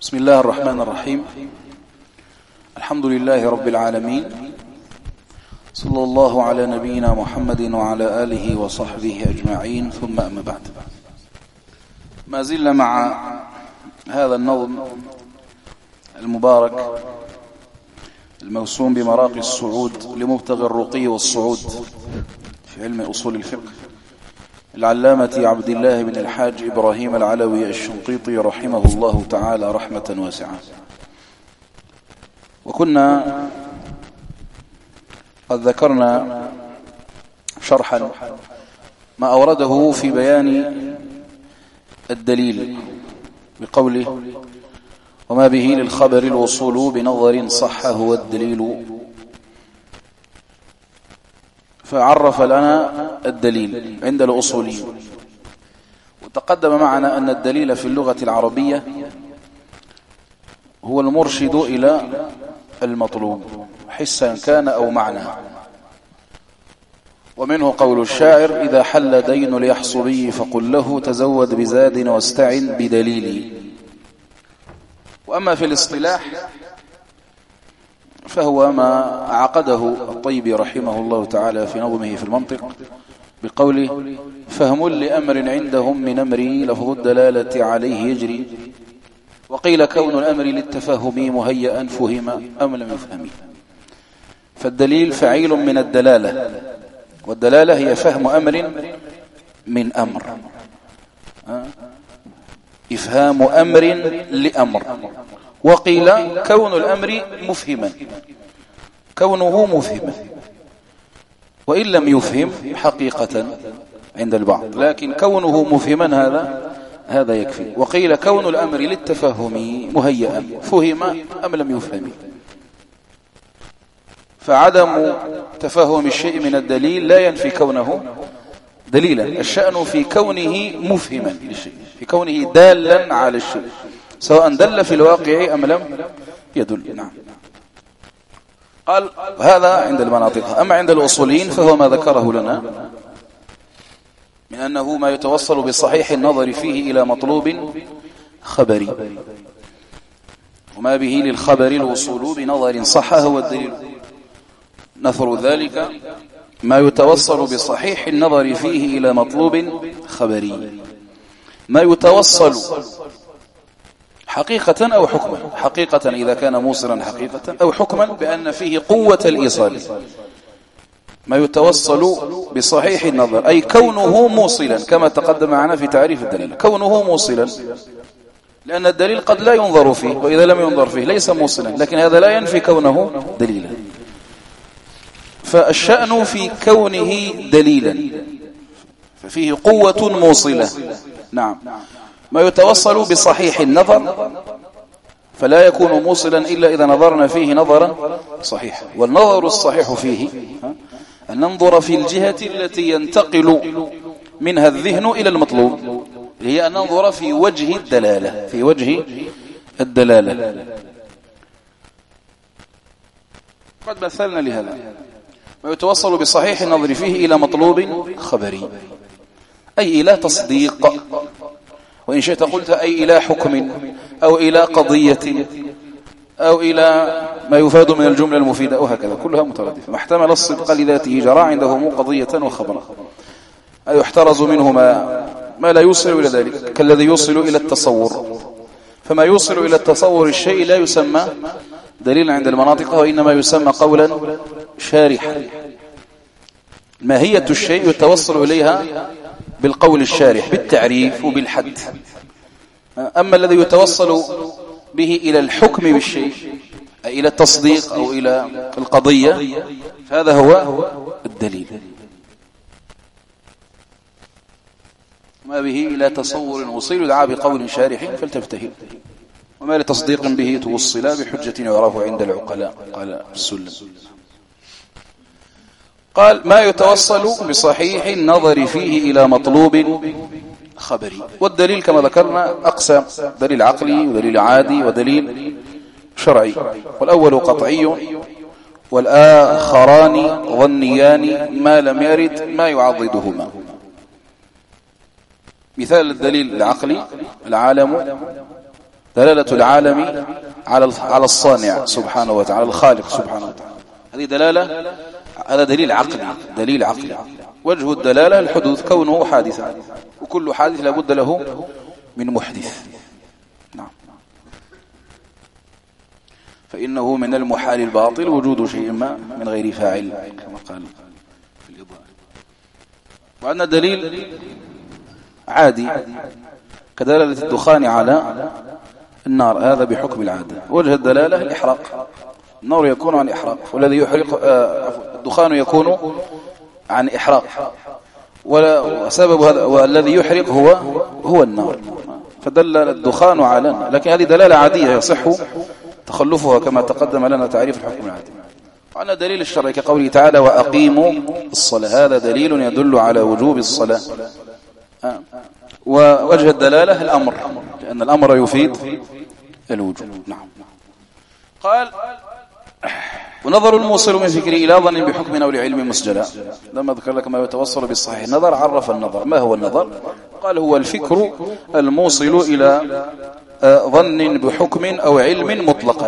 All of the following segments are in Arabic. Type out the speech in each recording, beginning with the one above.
بسم الله الرحمن الرحيم. الحمد لله رب العالمين، صلى الله على نبينا محمد وعلى آله وصحبه أجمعين، ثم أما بعد. ما زلنا مع هذا النظم المبارك الموسوم بمراقي الصعود لمبتغى الرقي والصعود في علم أصول الفقه العلامة عبد الله بن الحاج إبراهيم العلوي الشنقيطي رحمه الله تعالى رحمة واسعة. وكنا قد ذكرنا شرحا ما أورده في بيان الدليل بقوله: وما به للخبر الوصول بنظر صح هو الدليل. فعرف لنا الدليل عند الأصوليين، وتقدم معنا أن الدليل في اللغة العربية هو المرشد إلى المطلوب حسا كان أو معنى. ومنه قول الشاعر: إذا حل دين اليحصبي فقل له تزود بزاد واستعن بدليلي. وأما في الاصطلاح فهو ما عقده الطيبي رحمه الله تعالى في نظمه في المنطق بقوله: فهم لأمر عندهم من أمري لفظ الدلالة عليه يجري، وقيل كون الأمر للتفهم مهيئا فهم أم لم يفهم. فالدليل فعيل من الدلالة، والدلالة هي فهم أمر من أمر، إفهام أمر لأمر. وقيل كون الأمر مفهما، كونه مفهما وإن لم يفهم حقيقة عند البعض، لكن كونه مفهما هذا يكفي. وقيل كون الأمر للتفهم مهيئا فهم أم لم يفهم. فعدم تفهم الشيء من الدليل لا ينفي كونه دليلا. الشأن في كونه مفهما للشيء، في كونه دالا على الشيء، سواء دل في الواقع أم لم يدل. نعم. قال هذا عند المناطق. أما عند الأصوليين فهو ما ذكره لنا من أنه ما يتوصل بصحيح النظر فيه إلى مطلوب خبري، وما به للخبر الوصول بنظر صح هو الدليل. نثر ذلك ما يتوصل بصحيح النظر فيه إلى مطلوب خبري، ما يتوصل حقيقة أو حكما، حقيقة إذا كان موصلا حقيقة، أو حكما بأن فيه قوة الإيصال. ما يتوصل بصحيح النظر أي كونه موصلا، كما تقدم معنا في تعريف الدليل، كونه موصلا، لأن الدليل قد لا ينظر فيه، وإذا لم ينظر فيه ليس موصلا، لكن هذا لا ينفي كونه دليلا. فالشأن في كونه دليلا، ففيه قوة موصلة. نعم. ما يتوصل بصحيح النظر فلا يكون موصلا إلا إذا نظرنا فيه نظرا صحيحا. والنظر الصحيح فيه أن ننظر في الجهة التي ينتقل منها الذهن إلى المطلوب، هي أن ننظر في وجه الدلالة، في وجه الدلالة. قد مثلنا لهذا. ما يتوصل بصحيح النظر فيه إلى مطلوب خبري، أي إلى تصديق، وإن شئت قلت أي إلى حكم أو إلى قضية أو إلى ما يفاد من الجملة المفيدة، وهكذا كلها مترادفة. ما احتمل الصدق لذاته جرى عندهم قضية وخبرا، أي يحترز منه ما لا يوصل إلى ذلك، كالذي يوصل إلى التصور. فما يوصل إلى التصور الشيء لا يسمى دليلا عند المناطق، وإنما يسمى قولا شارحا. ماهية الشيء يتوصل إليها بالقول الشارح، بالتعريف وبالحد. أما الذي يتوصل به إلى الحكم بالشيء، أي إلى التصديق أو إلى القضية، فهذا هو الدليل. ما به إلى تصور وصيل يدعى بقول شارح فلتفتهل، وما لتصديق به توصل بحجة يعرف عند العقلاء. قال السلم. قال ما يتوصل بصحيح النظر فيه إلى مطلوب خبري. والدليل كما ذكرنا أقسام: دليل عقلي ودليل عادي ودليل شرعي. والأول قطعي والآخران ظنيان ما لم يرد ما يعضدهما. مثال الدليل العقلي: العالم دلالة العالم على الصانع سبحانه وتعالى، الخالق سبحانه وتعالى. هذه دلالة، هذا دليل عقلي. وجه الدلالة الحدوث، كونه حادثا، وكل حادث لابد له من محدث. نعم. فإنه من المحال الباطل وجود شيء ما من غير فاعل كما قال في الإضاءة. وعندنا دليل عادي كدلالة الدخان على النار، هذا بحكم العادة. وجه الدلالة الإحراق، النار يكون عن إحراق، والذي يحرق الدخان يكون عن إحراق، وسبب هذا والذي يحرق هو النار، فدل الدخان على النار. لكن هذه دلالة عادية يصح تخلفها كما تقدم لنا تعريف الحكم العادي. وعندنا دليل الشرعي كقوله تعالى وأقيموا الصلاة، هذا دليل يدل على وجوب الصلاة. ووجه الدلالة الأمر، لأن الأمر يفيد الوجوب. نعم. قال ونظر الموصل من فكره إلى ظن بحكم أو لعلم مسجلا. لما ذكر لك ما يتوصل بالصحيح النظر، عرف النظر. ما هو النظر؟ قال هو الفكر الموصل إلى ظن بحكم أو علم مطلقا.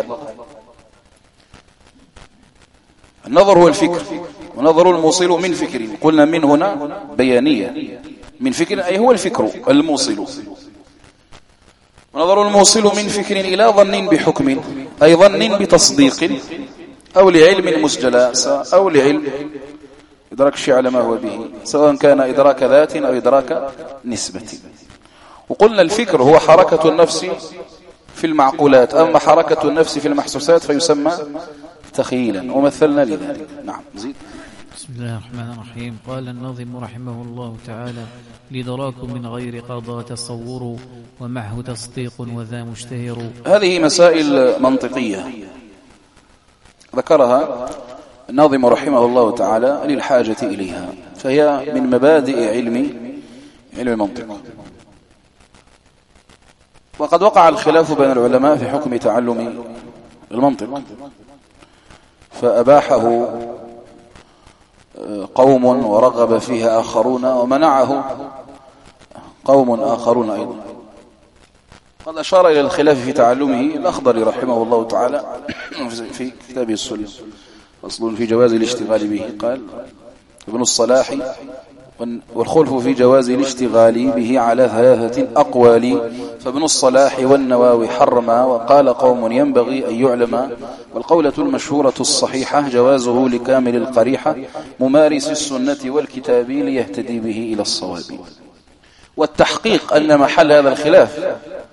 النظر هو الفكر، ونظر الموصل من فكر، قلنا من هنا بيانية، من فكر أي هو الفكر الموصل. ونظر الموصل من فكر إلى ظن بحكم أي ظن بتصديق أو لعلم مسجلا، أو لعلم إدراك الشيء على ما هو به، سواء كان إدراك ذات أو إدراك نسبة. وقلنا الفكر هو حركة النفس في المعقولات، أما حركة النفس في المحسوسات فيسمى تخيلا، ومثلنا لذلك. نعم زيد. بسم الله الرحمن الرحيم. قال الناظم رحمه الله تعالى لدراك من غير قضاء تصور ومعه تصديق وذا مشتهر. هذه مسائل منطقية ذكرها الناظم رحمه الله تعالى للحاجة إليها، فهي من مبادئ علم المنطق. وقد وقع الخلاف بين العلماء في حكم تعلم المنطق، فأباحه قوم ورغب فيها آخرون، ومنعه قوم آخرون أيضا. قد أشار إلى الخلاف في تعلمه الأخضري رحمه الله تعالى في كتابه السلم، فصل في جواز الاشتغال به. قال ابن الصلاح والخلف في جواز الاشتغال به على 3 أقوال، فابن الصلاح والنواوي حرما، وقال قوم ينبغي أن يعلم، والقولة المشهورة الصحيحة جوازه لكامل القريحة ممارس السنة والكتاب ليهتدي به إلى الصواب. والتحقيق أن محل هذا الخلاف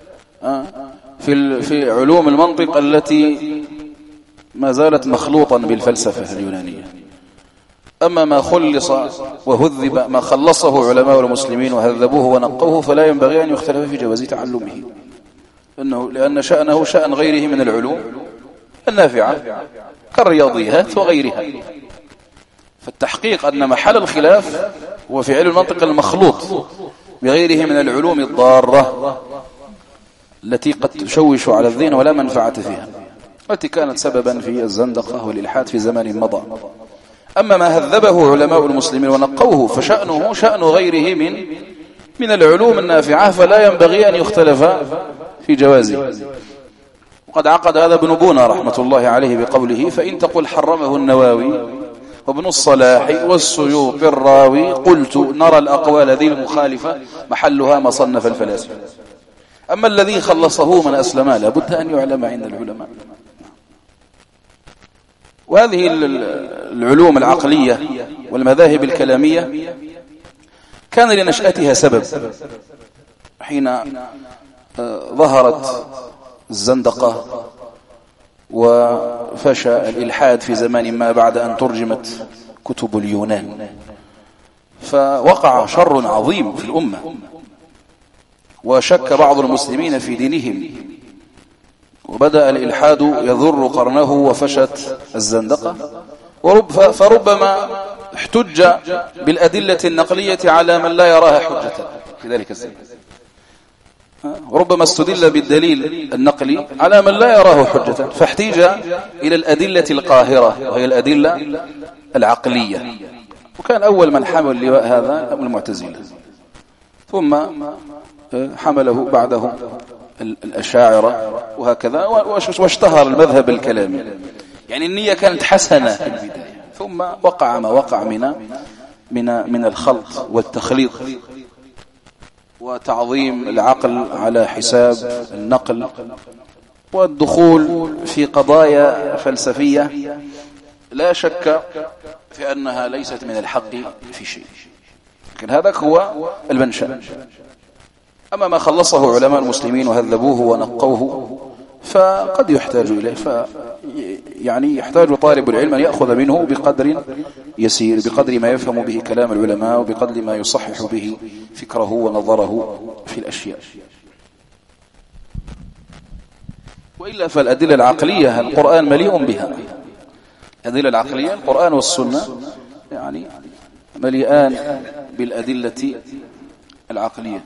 في علوم المنطق التي ما زالت مخلوطا بالفلسفة اليونانية. أما ما خلص وهذب، ما خلصه علماء المسلمين وهذبوه ونقوه، فلا ينبغي أن يختلف في جواز تعلمه، لأن شأنه شأن غيره من العلوم النافعة كالرياضيات وغيرها. فالتحقيق أن محل الخلاف هو في علم المنطق المخلوط بغيره من العلوم الضارة التي قد تشوش على الذهن ولا منفعة فيها، التي كانت سببا في الزندقة والإلحاد في زمان مضى. أما ما هذبه علماء المسلمين ونقوه فشأنه شأن غيره من العلوم النافعة، فلا ينبغي أن يختلف في جوازه. وقد عقد هذا ابن بونا رحمة الله عليه بقوله فإن تقل حرمه النواوي وابن الصلاح والسيوط الراوي قلت نرى الأقوال ذي المخالفة محلها مصنف الفلاسفة. أما الذي خلصه من أسلم لابد أن يعلم عند العلماء. وهذه العلوم العقلية والمذاهب الكلامية كان لنشأتها سبب. حين ظهرت الزندقة وفشى الإلحاد في زمان ما بعد أن ترجمت كتب اليونان، فوقع شر عظيم في الأمة، وشك بعض المسلمين في دينهم، وبدأ الإلحاد يذر قرنه وفشت الزندقة. فربما احتج بالأدلة النقلية على من لا يراها حجة في ذلك الزمان، وربما استدل بالدليل النقلي على من لا يراه حجة، فاحتيج إلى الأدلة القاهرة وهي الأدلة العقلية. وكان أول من حمل لواء هذا المعتزلة، ثم حمله بعده الأشاعرة وهكذا، واشتهر المذهب الكلامي. يعني النية كانت حسنة في البداية، ثم وقع ما وقع من الخلط والتخليط وتعظيم العقل على حساب النقل والدخول في قضايا فلسفية لا شك في أنها ليست من الحق في شيء، لكن هذا هو المنشأ. أما ما خلصه علماء المسلمين وهذبوه ونقوه فقد يحتاج إليه، يعني يحتاج طالب العلم أن يأخذ منه بقدر يسير، بقدر ما يفهم به كلام العلماء، وبقدر ما يصحح به فكره ونظره في الأشياء. وإلا فالأدلة العقلية القرآن مليء بها. الأدلة العقلية القرآن والسنة يعني مليئان بالأدلة العقلية.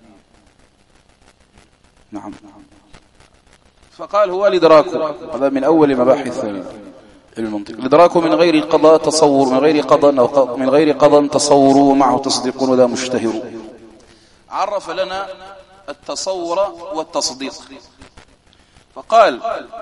نعم. فقال هو الإدراك، هذا من أول مباحث المنطق. الإدراك من غير قضاء تصور، من غير قضاء أو من غير قضاء تصور ومعه تصديق وذا مشتهر. عرف لنا التصور والتصديق فقال،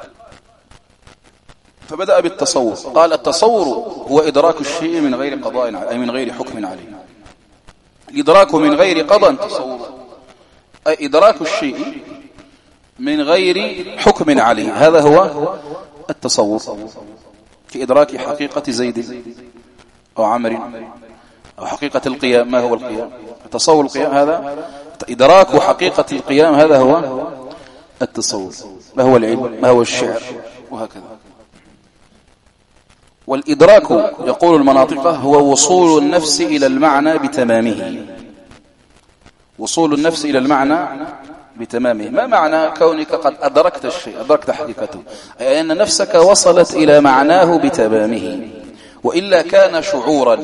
فبدأ بالتصور. قال التصور هو إدراك الشيء من غير قضاء أي من غير حكم عليه. الإدراك من غير قضاء تصور أي إدراك الشيء من غير حكم عليه، هذا هو التصور. كإدراك حقيقة زيد أو عمر أو حقيقة القيام. ما هو القيام؟ تصور القيام هذا إدراك حقيقة القيام، هذا هو التصور. ما هو العلم؟ ما هو الشعر؟ وهكذا. والإدراك يقول المناطق هو وصول النفس إلى المعنى بتمامه. وصول النفس إلى المعنى بتمامه. ما معنى كونك قد أدركت الشيء، أدركت حقيقته؟ أي أن نفسك وصلت إلى معناه بتمامه، وإلا كان شعورا.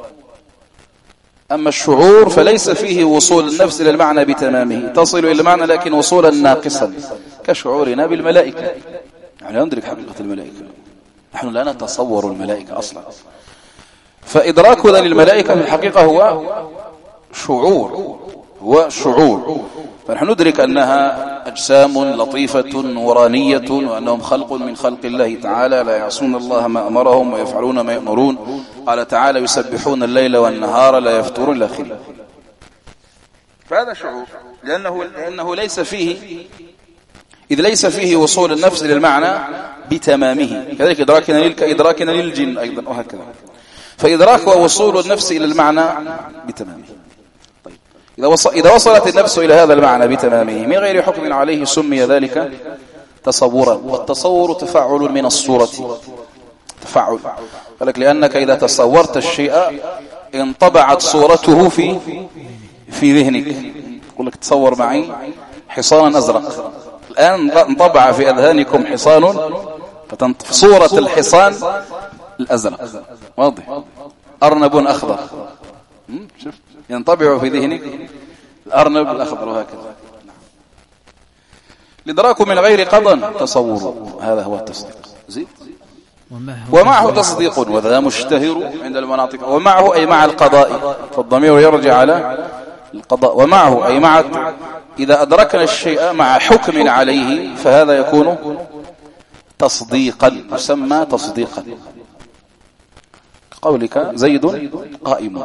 أما الشعور فليس فيه وصول النفس إلى المعنى بتمامه، تصل إلى المعنى لكن وصولا ناقصا، كشعورنا بالملائكة. يعني ندرك حقيقة الملائكة، نحن لا نتصور الملائكة أصلا. فإدراكنا للملائكة في الحقيقة هو شعور. فنحن ندرك أنها أجسام لطيفة نورانية، وأنهم خلق من خلق الله تعالى، لا يعصون الله ما أمرهم ويفعلون ما يأمرون. قال تعالى يسبحون الليل والنهار لا يفترون إلى آخره. فهذا شعور، لأنه ليس فيه، إذ ليس فيه وصول النفس للمعنى بتمامه. كذلك إدراكنا للجن أيضا وهكذا. فإدراك ووصول النفس إلى المعنى بتمامه. إذا وصلت النفس إلى هذا المعنى بتمامه من غير حكم عليه سمي ذلك تصورا. والتصور تفعل من الصورة، تفعل. لأنك إذا تصورت الشيء انطبعت صورته في ذهنك. يقول لك تصور معي حصانا أزرق، الآن انطبع في أذهانكم حصان، صورة الحصان الأزرق واضح. أرنب أخضر، شفت ينطبع في ذهنك الأرنب الأخضر وهكذا. الإدراك من غير قضاء تصور، هذا هو التصديق. زيد. ومعه تصديق وذا مشتهر عند المناطق. ومعه أي مع القضاء، فالضمير يرجع على القضاء. ومعه أي مع، إذا أدركنا الشيء مع حكم عليه فهذا يكون تصديقا، يسمى تصديقا. قولك زيد قائم.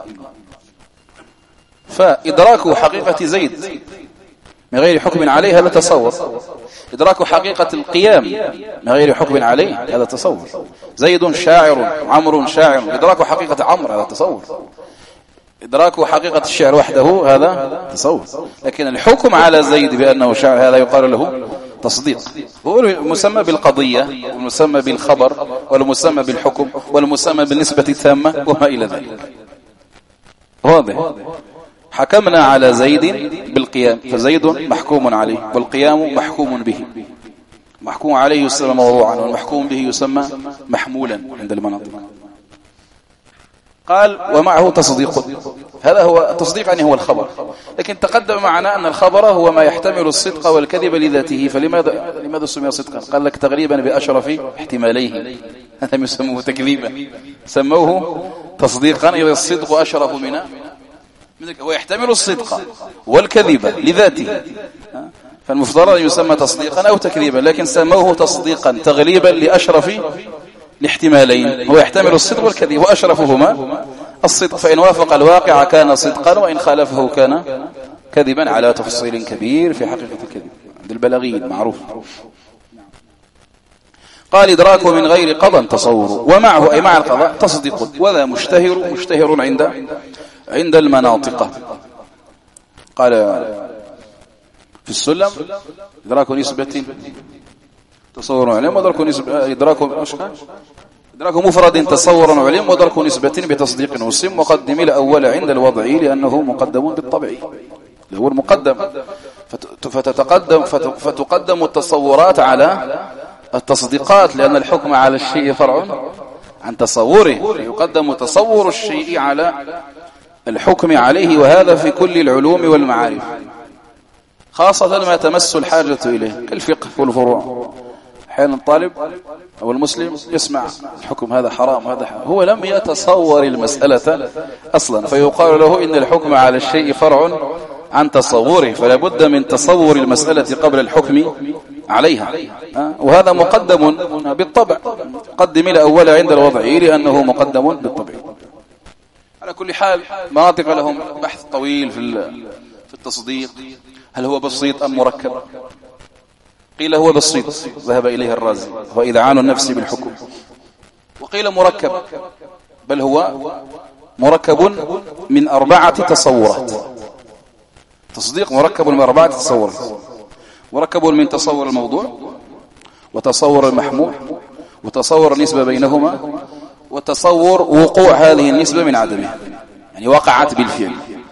فإدراك حقيقة زيد من غير حكم عليه هذا تصور. إدراك حقيقة القيام من غير حكم عليه هذا تصور. زيد شاعر، عمرو شاعر، إدراك حقيقة عمرو هذا تصور. إدراك حقيقة الشعر وحده هذا تصور. لكن الحكم على زيد بأنه شاعر هذا يقال له تصديق. هو المسمى بالقضية، والمسمى بالخبر، والمسمى بالحكم، والمسمى بالنسبة التامة وما إلى ذلك. واضح. حكمنا على زيد بالقيام، فزيد محكوم عليه، والقيام محكوم به. محكوم عليه يسمى موضوعا، والمحكوم به يسمى محمولا عند المناطق. قال ومعه تصديق. هذا هو التصديق، يعني هو الخبر. لكن تقدم معنا أن الخبر هو ما يحتمل الصدق والكذب لذاته. فلماذا سمي صدقا؟ قال لك تغريبا بأشرف احتماليه، هذا يسموه تكذيبا، سموه تصديقا إذا الصدق أشرف هو يحتمل الصدق والكذب لذاته، فالمفترض يسمى تصديقا أو تكذيبا، لكن سموه تصديقا تغليبا لأشرف الاحتمالين. هو يحتمل الصدق والكذب وأشرفهما الصدق، فإن وافق الواقع كان صدقا، وإن خالفه كان كذبا، على تفصيل كبير في حقيقة الكذب عند البلاغيين معروف. قال إدراكه من غير قضى تصور، ومعه أي مع القضاء تصديق، وذا مشتهر عند المناطق. قال في السلم إدراك نسبة تصور علم، وإدراك نسبة إدراك مفرد تصور علم، وإدراك نسبة بتصديق وسم، وقدم الأول عند الوضع لأنه مقدم بالطبع، هو المقدم، فتقدم التصورات على التصديقات، لأن الحكم على الشيء فرع عن تصوره، فيقدم تصور الشيء على الحكم عليه، وهذا في كل العلوم والمعارف، خاصة ما تمس الحاجة إليه كالفقه والفروع. أحيانا الطالب أو المسلم يسمع الحكم هذا حرام هذا حرام، هو لم يتصور المسألة أصلا، فيقال له إن الحكم على الشيء فرع عن تصوره، فلا بد من تصور المسألة قبل الحكم عليها، وهذا مقدم بالطبع، قدم الأول عند الوضع لأنه مقدم بالطبع. على كل حال مناطق لهم بحث طويل في التصديق، هل هو بسيط أم مركب؟ قيل هو بسيط ذهب إليه الرازي، هو إذعان النفس بالحكم، وقيل مركب، بل هو مركب من 4 تصورات. تصديق مركب من 4 تصورات، مركب من تصور الموضوع، وتصور المحمول، وتصور النسبة بينهما، وتصور وقوع هذه النسبة من عدمها، يعني وقعت بالفعل،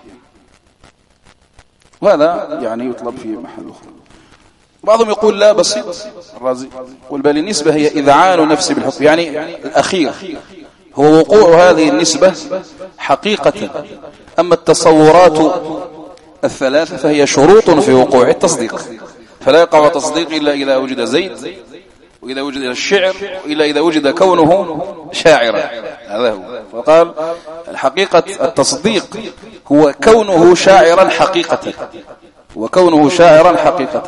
وهذا يعني يطلب في محل أخرى. بعضهم يقول لا بسيط الرازي، والبال النسبة هي إذعان نفس بالحكم، يعني الأخير هو وقوع هذه النسبة حقيقة، أما التصورات الثلاثة فهي شروط في وقوع التصديق، فلا يقع تصديق إلا إذا وجد زيد، وإذا وجد الشعر، وإلا إذا وجد كونه شاعرا، هذا هو. فقال الحقيقة التصديق هو كونه شاعرا حقيقة، وكونه شاعرا حقيقة.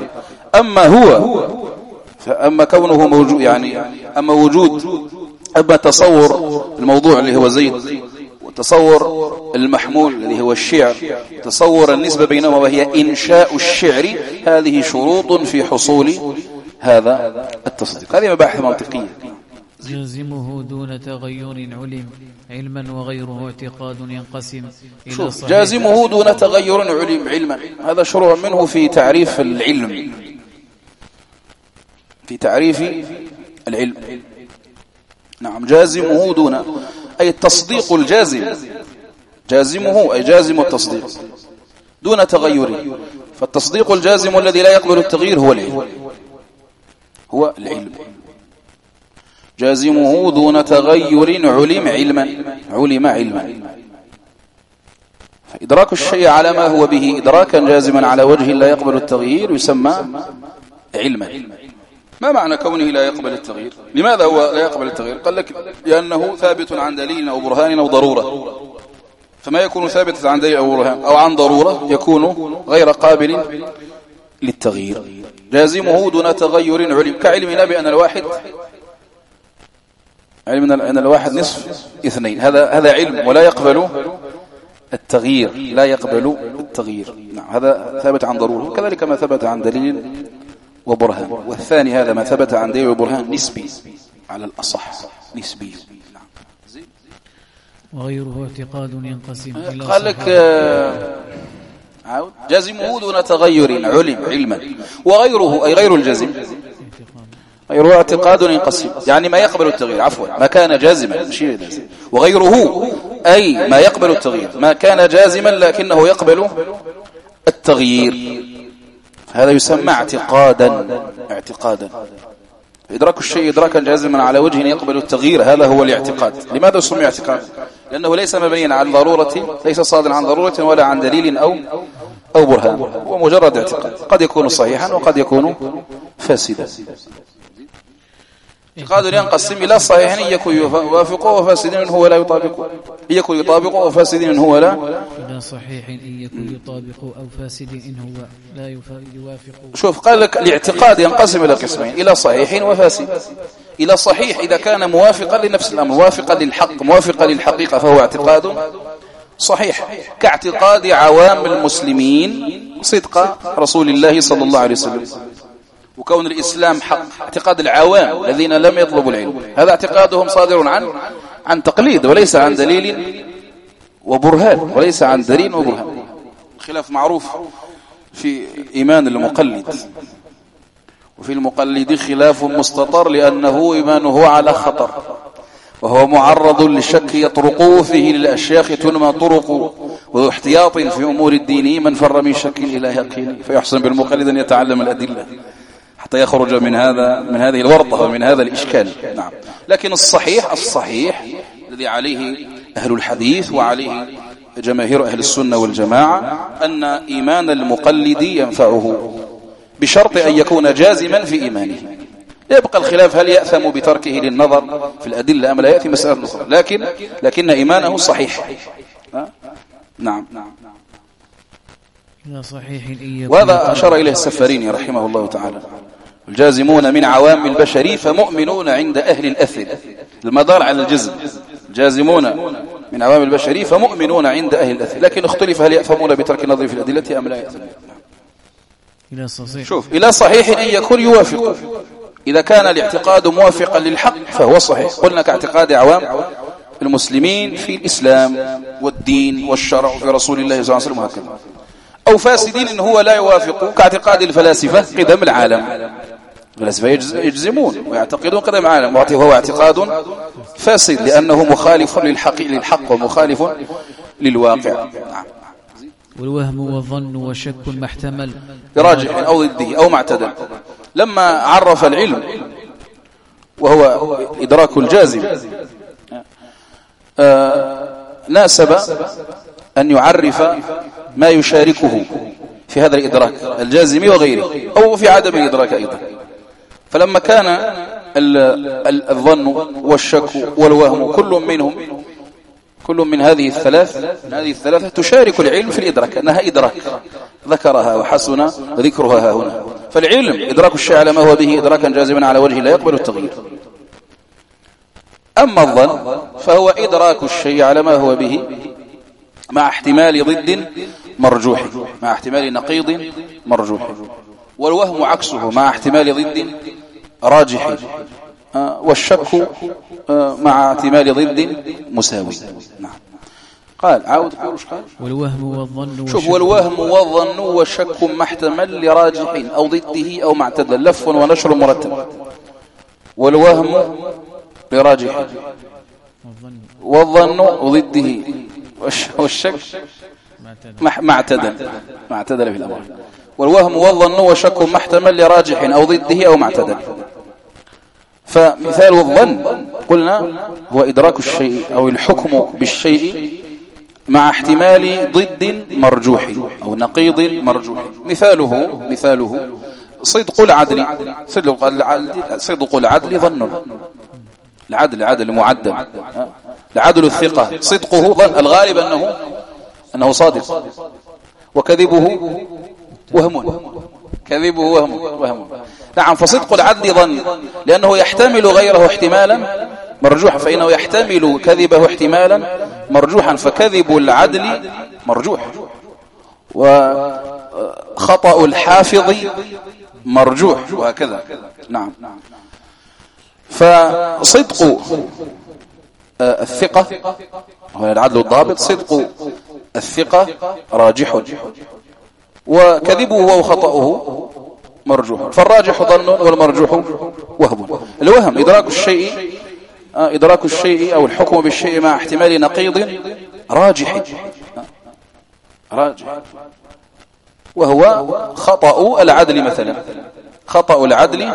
أما كونه موجود، يعني أما وجود، أما تصور الموضوع اللي هو زيد، وتصور المحمول الذي هو الشعر، تصور النسبة بينهما وهي إنشاء الشعر، هذه شروط في حصول هذا التصديق. هذه مباحث منطقية. جازمه دون تغير علم علما، وغيره اعتقاد ينقسم إلى صحيح. جازمه دون تغير علما، هذا شروع منه في تعريف العلم، في تعريف العلم. نعم، جازمه دون أي التصديق الجازم، جازمه أي جازم التصديق دون تغير، فالتصديق الجازم الذي لا يقبل التغيير هو العلم. جازمه دون تغير علم علما. فإدراك الشيء على ما هو به إدراكا جازما على وجه لا يقبل التغيير يسمى علما. ما معنى كونه لا يقبل التغيير؟ لماذا هو لا يقبل التغيير؟ قال لك لأنه ثابت عن دليل أو برهان أو ضرورة، فما يكون ثابتا عن دليل أو برهان أو عن ضرورة يكون غير قابل للتغيير. جازمه دون تغير علم، كعلمنا بأن الواحد أن الواحد نصف 2، هذا علم ولا يقبل التغيير، لا يقبل التغيير. نعم، هذا ثابت عن ضرورة، كذلك ما ثبت عن دليل وبرهان. والثاني هذا ما ثبت عن دليل وبرهان نسبي على الأصح، نسبي. نعم. وغيره اعتقاد ينقسم إلى قال لك جازمه دون تغير علما، وغيره أي غير الجازم، غيره اعتقاد ينقسم، يعني ما يقبل التغيير، عفوا ما كان جازما، وغيره أي ما يقبل التغيير، ما كان جازما لكنه يقبل التغيير، هذا يسمى اعتقادا. إدراك الشيء إدراكا جازما على وجه يقبل التغيير، هذا هو الاعتقاد. لماذا سمي اعتقاد؟ لأنه ليس مبنيا عن ضرورة، ليس صادرا عن ضرورة ولا عن دليل أو برهان، هو مجرد اعتقاد، قد يكون صحيحا وقد يكون فاسدا. اعتقاد ينقسم إلى صحيح يكون يوافقه وفاسد هو لا يطابقه، يكون يطابقه وفاسد هو لا. إلى صحيح إن يكون يطابقه أو فاسد إن هو لا يوافقه. شوف قال لك الاعتقاد ينقسم إلى قسمين، إلى صحيح وفاسد. إلى صحيح إذا كان موافقا لنفس الأمر، موافقا للحق، موافقا للحقيقة، فهو اعتقاد صحيح، كاعتقاد عوام المسلمين صدق رسول الله صلى الله عليه وسلم، وكون الإسلام حق. اعتقاد العوام الذين لم يطلبوا العلم، هذا اعتقادهم صادر عن تقليد وليس عن دليل وبرهان، وليس عن دليل وبرهان. خلاف معروف في إيمان المقلد، وفي المقلد خلاف مستطر لأنه إيمانه على خطر، وهو معرض للشك يطرقه فيه للأشياخ تنمى طرق، وذو احتياط في أمور الدين من فر من شك إلى يقين، فيحسن بالمقلد أن يتعلم الأدلة حتى يخرج من هذه الورطة ومن هذا الإشكال. نعم. لكن الصحيح الذي عليه أهل الحديث وعليه جماهير أهل السنة والجماعة أن إيمان المقلد ينفعه بشرط أن يكون جازما في إيمانه. يبقى الخلاف هل يأثم بتركه للنظر في الأدلة أم لا، يأتي مسألة أخرى، لكن إيمانه صحيح. نعم. وهذا أشار إليه السفاريني رحمه الله تعالى: الجازمون من عوام البشر فمؤمنون عند أهل الأثر. المدار على الجزم، جازمون من عوام البشر فمؤمنون عند أهل الأثر، لكن اختلف هل يأثمون بترك النظر في الأدلة أم لا يأثمون. شوف، إلى صحيح أن يكون يوافق، إذا كان الاعتقاد موافقا للحق فهو صحيح، قلنا كاعتقاد عوام المسلمين في الإسلام والدين والشرع في رسول الله صلى الله عليه وسلم وهكذا. أو فاسدين إن هو لا يوافق، كاعتقاد الفلاسفة قدم العالم. الفلاسفة يجزمون ويعتقدون قدم العالم، وهو اعتقاد فاسد لأنه مخالف للحق ومخالف للواقع. والوهم والظن وشك محتمل براجح أو ضده أو معتدل. لما عرف العلم وهو إدراك الجازم، ناسب أن يعرف ما يشاركه في هذا الإدراك الجازم وغيره، أو في عدم الإدراك أيضا. فلما كان الظن والشك والوهم كل من هذه الثلاثة تشارك العلم في الإدراك، أنها إدراك ذكرها وحسن ذكرها هنا. فالعلم إدراك الشيء على ما هو به إدراكا جازما على وجه لا يقبل التغيير. أما الظن فهو إدراك الشيء على ما هو به مع احتمال ضد مرجوح، مع احتمال نقيض مرجوح. والوهم عكسه، مع احتمال ضد راجح، والشك مع احتمال ضد مساوي. نعم. قال عاود قولش قال والوهم والظن. شوف، والوهم والظن وشك محتمل لراجح أو ضده أو معتدل، لف ونشر مرتب. والوهم لراجح، والظن ضده، والشك معتدل في الأمر. والوهم والظن وشك محتمل لراجح أو ضده أو معتدل. فمثال الظن قلنا هو إدراك الشيء أو الحكم بالشيء مع احتمال ضد مرجوح أو نقيض مرجوح. مثاله صدق العدل. صدق العدل ظن. العدل معدل. العدل الثقة صدقه ظن، الغالب أنه صادق، وكذبه وهم. نعم. فصدق العدل ظن لأنه يحتمل غيره احتمالا مرجوحا، فإنه يحتمل كذبه احتمالا مرجوحا، فكذب العدل مرجوح، وخطأ الحافظ مرجوح، وهكذا. نعم. فصدق الثقة هو العدل الضابط، صدق الثقة راجح، وكذبه وخطأه مرجوح. فالراجح ظن والمرجوح وهم. الوهم إدراك الشيء أو الحكم بالشيء مع احتمال نقيض راجح، وهو خطأ العدل مثلا. خطأ العدل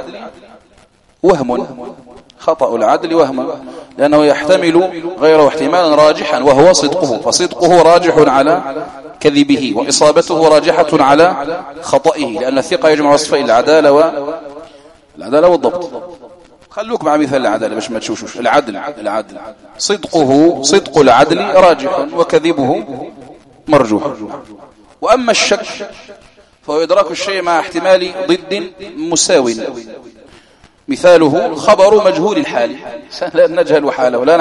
وهم، لأنه يحتمل غيره احتمالا راجحا وهو صدقه، فصدقه راجح على كذبه، وإصابته راجحة على خطئه، لأن الثقة يجمع وصفين: العدالة والضبط. خلوك مع مثال العدل باش ما تشوشوش. العدل صدق العدل راجح وكذبه مرجوح. وأما الشك فهو إدراك الشيء مع احتمال ضد مساو. مثاله خبر مجهول الحال، لا نجهل حاله، لا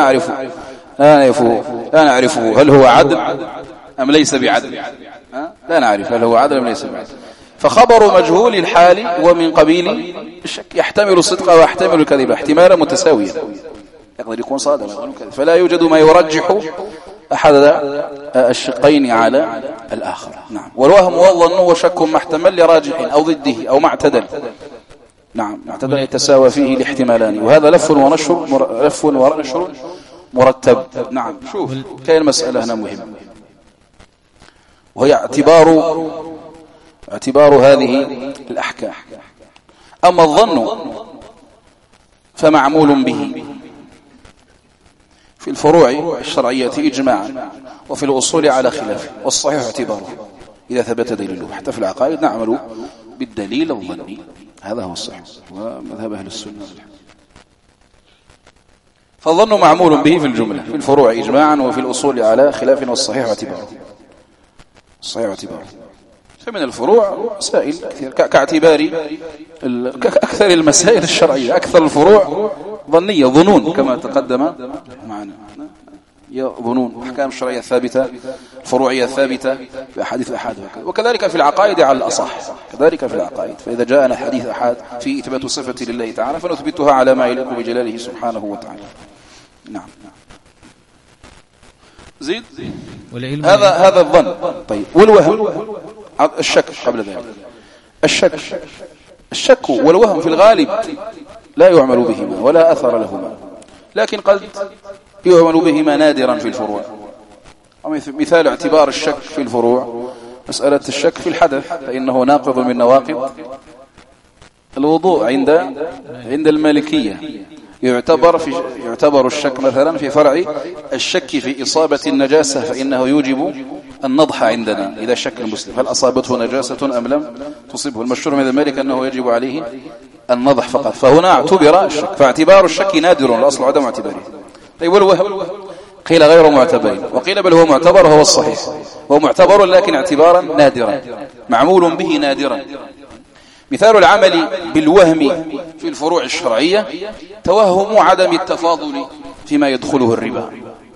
نعرفه هل هو عدل أم ليس بعدل، لا نعرف هل هو عدل أم ليس بعدل. فخبر مجهول الحال ومن قبيل الشك، يحتمل الصدق ويحتمل الكذب احتمالا متساويا، يقدر يكون صادقا، فلا يوجد ما يرجح أحد الشقين على الآخر. نعم. والوهم والظن وشك ما احتمل لراجح أو ضده أو معتدل. نعم، معتدل يتساوى فيه الاحتمالان، وهذا لف ونشر مرتب. نعم. شوف كاين مسألة هنا مهمة، وهي اعتبار هذه الأحكام. أما الظن فمعمول به في الفروع الشرعية إجماعا، وفي الأصول على خلاف، والصحيح اعتباره إذا ثبت دليله. حتى في العقائد نعمل بالدليل الظني، هذا هو الصحيح ومذهب أهل السنة. فالظن معمول به في الجملة، في الفروع إجماعا وفي الأصول على خلاف، والصحيح اعتباره. فمن الفروع مسائل كثير كاعتبار أكثر المسائل الشرعية، أكثر الفروع ظنية، ظنون كما تقدم معنا، ظنون. الأحكام الشرعية الثابتة، الفروعية الثابتة في أحاديث الأحاد، وكذلك في العقائد على الأصح، كذلك في العقائد. فإذا جاءنا حديث أحاد في إثبات صفة لله تعالى فنثبتها على ما يليق بجلاله سبحانه وتعالى. نعم. زيد. هذا الظن. طيب، والوهم الشك قبل ذلك. الشك والوهم في الغالب لا يعمل بهما ولا أثر لهما، لكن قد يعمل بهما نادرا في الفروع. مثال اعتبار الشك في الفروع مسألة الشك في الحدث، فإنه ناقض من نواقض الوضوء عند المالكية. يعتبر الشك مثلا في فرع الشك في إصابة النجاسة، فإنه يوجب النضح عندنا إذا شك المسلم هل أصابته نجاسة أم لم تصبه. المشهور من ذلك أنه يجب عليه النضح فقط، فهنا اعتبر الشك، فاعتبار الشك نادر، الأصل عدم اعتباره. طيب، والوهم قيل غير معتبر، وقيل بل هو معتبر وهو الصحيح، هو معتبر لكن اعتبارا نادرا، معمول به نادرا. مثال العمل بالوهم في الفروع الشرعية توهم عدم التفاضل فيما يدخله الربا.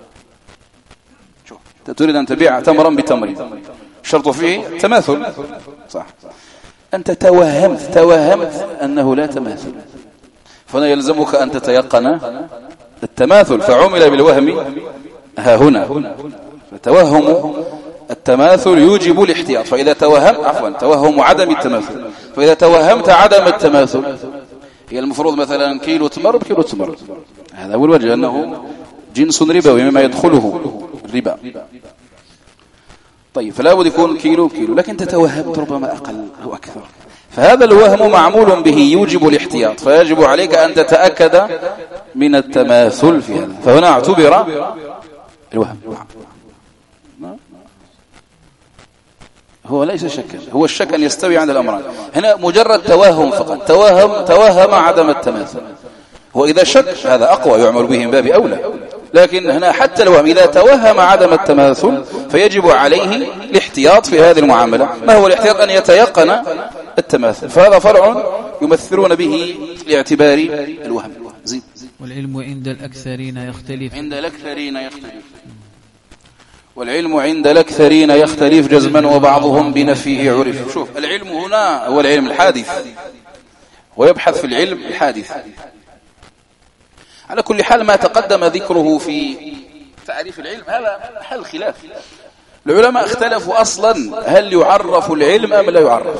تريد أن تبيع تمرا بتمر، شرط فيه تماثل، صح؟ أنت توهمت أنه لا تماثل، فهنا يلزمك أن تتيقن التماثل، فعمل بالوهم ها هنا. فتوهم التماثل يوجب الاحتياط، فإذا توهم عدم التماثل، فإذا توهمت عدم التماثل هي المفروض مثلا كيلو تمر بكيلو تمر، هذا هو الوجه، أنه جنس ربوي مما يدخله الربا. طيب، فلا بد يكون كيلو، لكن تتوهمت ربما أقل أو أكثر، فهذا الوهم معمول به يوجب الاحتياط، فيجب عليك أن تتأكد من التماثل في هذا، فهنا اعتبر الوهم. هو ليس شكا، هو الشك أن يستوي عند الأمران. هنا مجرد توهم فقط، توهم عدم التماثل. وإذا شك هذا أقوى، يعمل به من باب أولى، لكن هنا حتى الوهم إذا توهم عدم التماثل فيجب عليه الاحتياط في هذه المعاملة. ما هو الاحتياط؟ أن يتيقن التماثل، فهذا فرع يمثلون به لاعتبار الوهم. زين. والعلم عند الأكثرين يختلف جزما وبعضهم بنفيه عرف. شوف، العلم هنا هو العلم الحادث، ويبحث في العلم الحادث. على كل حال ما تقدم ذكره في تعريف العلم هذا محل خلاف. العلماء اختلفوا أصلا هل يعرف العلم أم لا يعرف.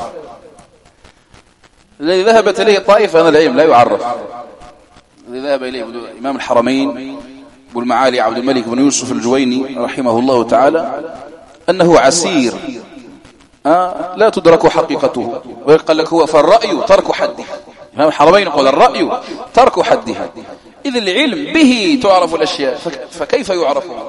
الذي ذهبت إليه طائفة أن العلم لا يعرف، الذي ذهب إليه إمام الحرمين أبو المعالي عبد الملك بن يوسف الجويني رحمه الله تعالى أنه عسير لا تدرك حقيقته، ويقول لك هو فالرأي ترك حدها. إمام الحرمين يقول الرأي ترك حدها، إذ العلم به تعرف الأشياء، فكيف يعرفها؟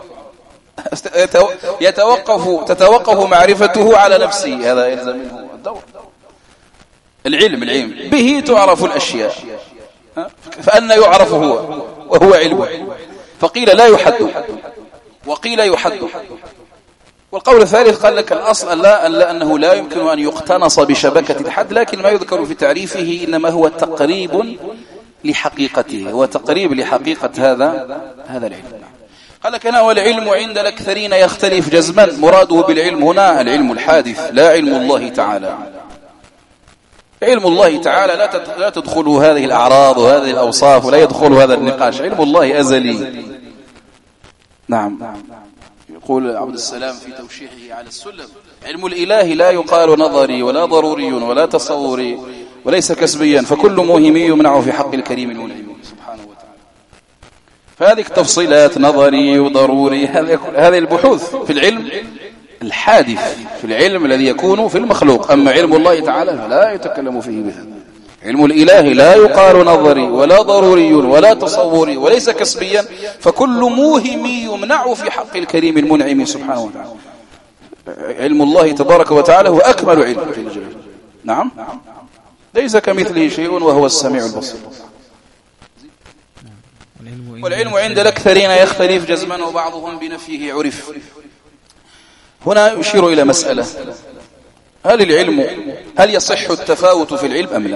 تتوقف معرفته على نفسه، هذا يلزم منه الدور. العلم به تعرف الأشياء، فأن يعرف هو وهو علم، فقيل لا يحد وقيل يحد. والقول الثالث قال لك الأصل لا أنه لا يمكن أن يقتنص بشبكة الحد، لكن ما يذكر في تعريفه إنما هو تقريب لحقيقته وتقريب لحقيقة هذا العلم. قال لك هنا والعلم عند الأكثرين يختلف جزما. مراده بالعلم هنا العلم الحادث لا علم الله تعالى. علم الله تعالى لا تدخل هذه الأعراض وهذه الأوصاف ولا يدخل هذا النقاش. علم الله أزلي. نعم. يقول عبد السلام في توشيحه على السلم: علم الإله لا يقال نظري ولا ضروري ولا تصوري وليس كسبيا، فكل موهم يمنع في حق الكريم المنعم سبحانه وتعالى. فهذه التفصيلات نظري وضروري هذه البحوث في العلم الحادث، في العلم الذي يكون في المخلوق. أما علم الله تعالى فلا يتكلم فيه بهذا. علم الإله لا يقال نظري ولا ضروري ولا تصوري وليس كسبيا، فكل موهم يمنع في حق الكريم المنعم سبحانه وتعالى. علم الله تبارك وتعالى هو أكمل علم في الجلال. نعم، ليس كمثله شيء وهو السميع البصير. والعلم عند الأكثرين يختلف جزما وبعضهم بنفيه عرف. هنا يشير إلى مسألة: هل يصح التفاوت في العلم أم لا؟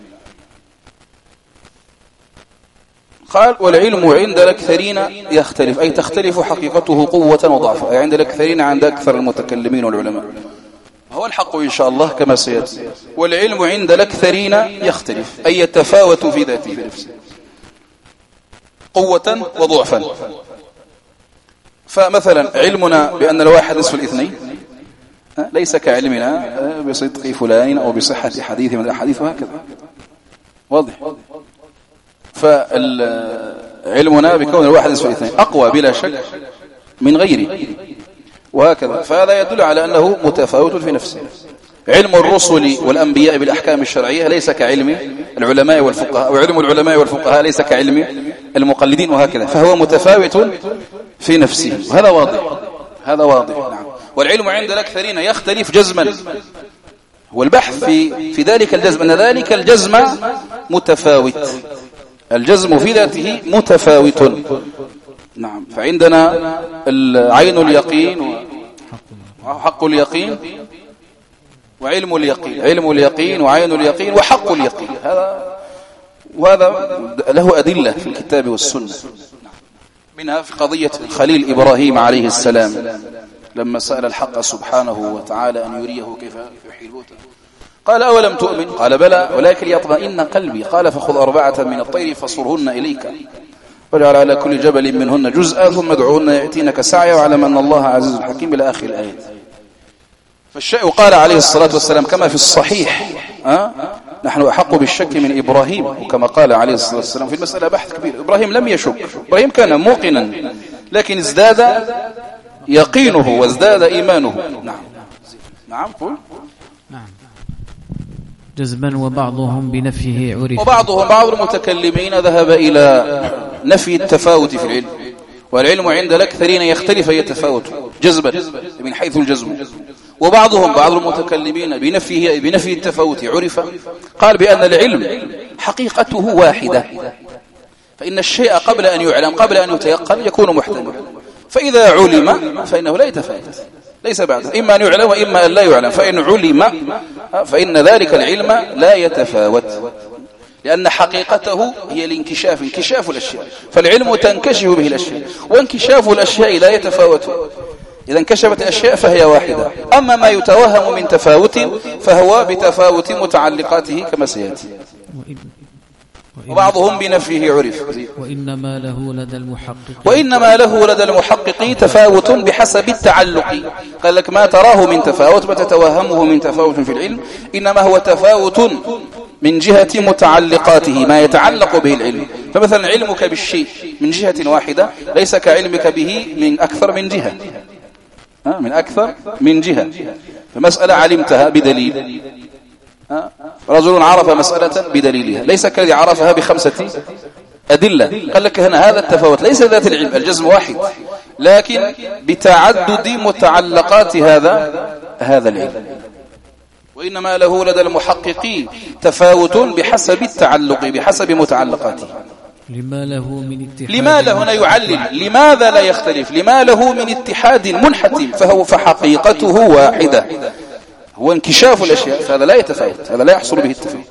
قال: والعلم عند الأكثرين يختلف، أي تختلف حقيقته قوة وضعفا، أي عند الأكثرين عند أكثر المتكلمين والعلماء. هو الحق إن شاء الله كما سيأتي. والعلم عند الأكثرين يختلف، أي يتفاوت في ذاته بنفسه قوة وضعفا. فمثلا علمنا بأن الواحد نصف الاثنين ليس كعلمنا بصدق فلان أو بصحة حديث من الأحاديث وهكذا، واضح. فعلمنا بكون الواحد نصف الاثنين أقوى بلا شك من غيره وهكذا، فهذا يدل على أنه متفاوت في نفسه. علم الرسل والأنبياء بالأحكام الشرعية ليس كعلم العلماء والفقهاء، وعلم العلماء والفقهاء ليس كعلم المقلدين وهكذا، فهو متفاوت في نفسه، وهذا واضح. نعم. والعلم عند الأكثرين يختلف جزما، والبحث في ذلك الجزم أن ذلك الجزم متفاوت، الجزم في ذاته متفاوت. نعم. فعندنا عين اليقين وحق اليقين وعلم اليقين، علم اليقين وعين اليقين وحق اليقين. وهذا له أدلة في الكتاب والسنة، منها في قضية خليل إبراهيم عليه السلام لما سأل الحق سبحانه وتعالى أن يريه كيف يحيي الموتى، قال: أولم تؤمن؟ قال: بلى ولكن يطمئن قلبي. قال: فخذ 4 من الطير فصرهن إليك واجعل على كل جبل منهن جزءا ثم ادعوهن يأتينك سعيا واعلم أن الله عزيز حكيم إلى آخر الآية. فالشيء قال عليه الصلاة والسلام كما في الصحيح: نحن أحق بالشك من إبراهيم، وكما قال عليه الصلاة والسلام في المسألة بحث كبير. إبراهيم لم يشك، إبراهيم كان موقنا، لكن ازداد يقينه وازداد إيمانه. نعم قل. نعم. جزما وبعضهم بنفيه عرف. بعض المتكلمين ذهب إلى نفي التفاوت في العلم. والعلم عند الأكثرين يختلف يتفاوت جزما من حيث الجزم، بعض المتكلمين بنفي التفاوت عرف. قال بأن العلم حقيقته واحدة، فإن الشيء قبل أن يعلم قبل أن يتيقن يكون محتمل، فإذا علم فإنه لا يتفاوت، ليس بعد إما أن يعلم وإما أن لا يعلم. فإن علم فإن ذلك العلم لا يتفاوت، لأن حقيقته هي انكشاف الأشياء، فالعلم تنكشف به الأشياء، وانكشاف الأشياء لا يتفاوت. إذا انكشفت الأشياء فهي واحدة. أما ما يتوهم من تفاوت فهو بتفاوت متعلقاته كما سيأتي. وبعضهم بنفيه عرف. وإنما له لدى المحقق تفاوت بحسب التعلق. قال لك ما تراه من تفاوت ما تتوهمه من تفاوت في العلم إنما هو تفاوت من جهة متعلقاته، ما يتعلق به العلم. فمثلا علمك بالشيء من جهة واحدة ليس كعلمك به من أكثر من جهة. فمسألة علمتها بدليل، رجل عرف مسألة بدليلها ليس كالذي عرفها ب5 أدلة. قال لك هنا هذا التفاوت ليس ذات العلم، الجزم واحد، لكن بتعدد متعلقات هذا العلم. وإنما له لدى المحققين تفاوت بحسب التعلق، بحسب متعلقاته. لما له من اتحاد، لما له هنا يعلل لماذا لا يختلف، لما له من اتحاد منحتم فحقيقته واحدة، هو انكشاف الأشياء، فهذا لا يتفاوت، هذا لا يحصل به التفاوت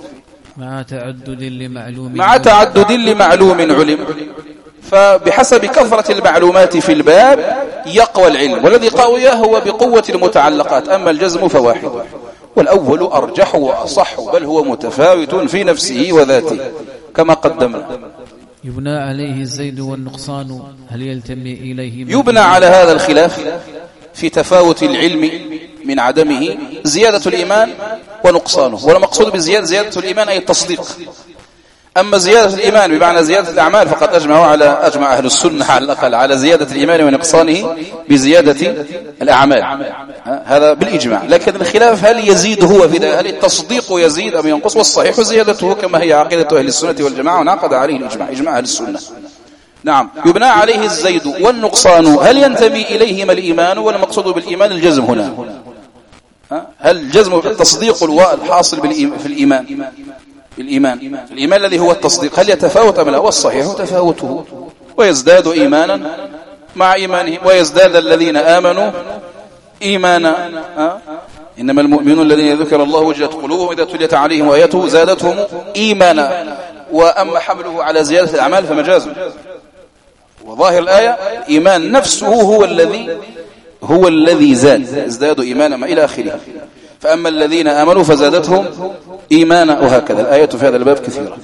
مع تعدد لمعلوم علم. فبحسب كثرة المعلومات في الباب يقوى العلم، والذي قوي هو بقوة المتعلقات، أما الجزم فواحد. والأول أرجح وأصح، بل هو متفاوت في نفسه وذاته كما قدمنا. يبنى عليه الزيد والنقصان، هل يلتمي إليه؟ يبنى على هذا الخلاف في تفاوت العلم من عدمه زيادة الإيمان ونقصانه، والمقصود بزيادة زيادة الإيمان أي التصديق. أما زيادة الإيمان بمعنى زيادة الأعمال فقد أجمع أهل السنة على الأقل على زيادة الإيمان ونقصانه بزيادة الأعمال، هذا بالإجماع. لكن الخلاف هل يزيد هو في ذلك، هل التصديق يزيد أم ينقص؟ والصحيح زيادته كما هي عقيدة أهل السنة والجماعة، ونعقد عليه الإجماع، إجماع أهل السنة. نعم. يبنى عليه الزيد والنقصان، هل ينتمي إليهما الإيمان؟ والمقصود بالإيمان الجزم هنا. هل الجزم التصديق الحاصل في الإيمان الذي هو التصديق هل يتفاوت أم لا؟ والصحيح تفاوته، ويزداد إيمانا مع إيمانهم، ويزداد الذين آمنوا إيمانا. إنما المؤمنون الذين ذكر الله وجلت قلوبهم إذا تليت عليهم آياته زادتهم إيمانا. وأما حمله على زيادة الأعمال فمجاز، وظاهر الآية إيمان نفسه هو الذي ازدادوا إيمانا ما إلى آخره. فأما الذين آمنوا فزادتهم إيمانا، وهكذا الآية في هذا الباب كثيرة،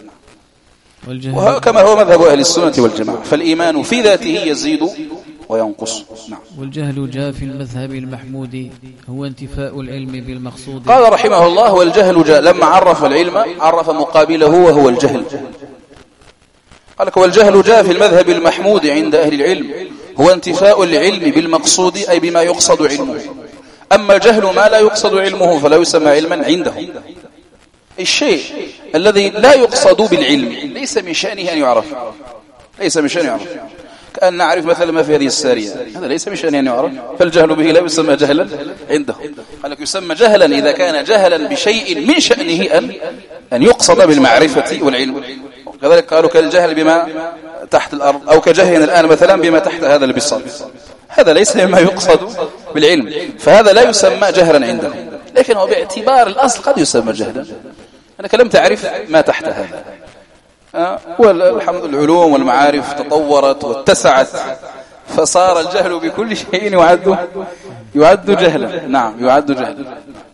وكما هو مذهب أهل السنة والجماعة. فالإيمان في ذاته يزيد وينقص. نعم. والجهل جاء في المذهب المحمود، هو انتفاء العلم بالمقصود. قال رحمه الله: والجهل جاء، لما عرف العلم عرف مقابله وهو الجهل. قال لك: والجهل جاء في المذهب المحمود عند أهل العلم، هو انتفاء العلم بالمقصود أي بما يقصد علمه. أما الجهل ما لا يقصد علمه فلا يسمى علما عنده. الشيء الذي لا يقصد بالعلم ليس من شأنه أن يعرف، ليس من شأنه يعرف. كأن نعرف مثلا ما في هذه السارية، هذا ليس من شأنه أن يعرف، فالجهل به لا يسمى جهلا عنده. قال لك: يسمى جهلا إذا كان جهلا بشيء من شأنه أن يقصد بالمعرفة والعلم. كذلك قالوا كالجهل بما تحت الأرض، أو كجهل الآن مثلا بما تحت هذا البساط، هذا ليس مما يقصد بالعلم، فهذا لا يسمى جهلا عنده. لكن هو باعتبار الأصل قد يسمى جهلا، أنك لم تعرف ما تحت هذا. والحمد العلوم والمعارف تطورت واتسعت، فصار الجهل بكل شيء يعد جهلا. نعم، يعد جهلا.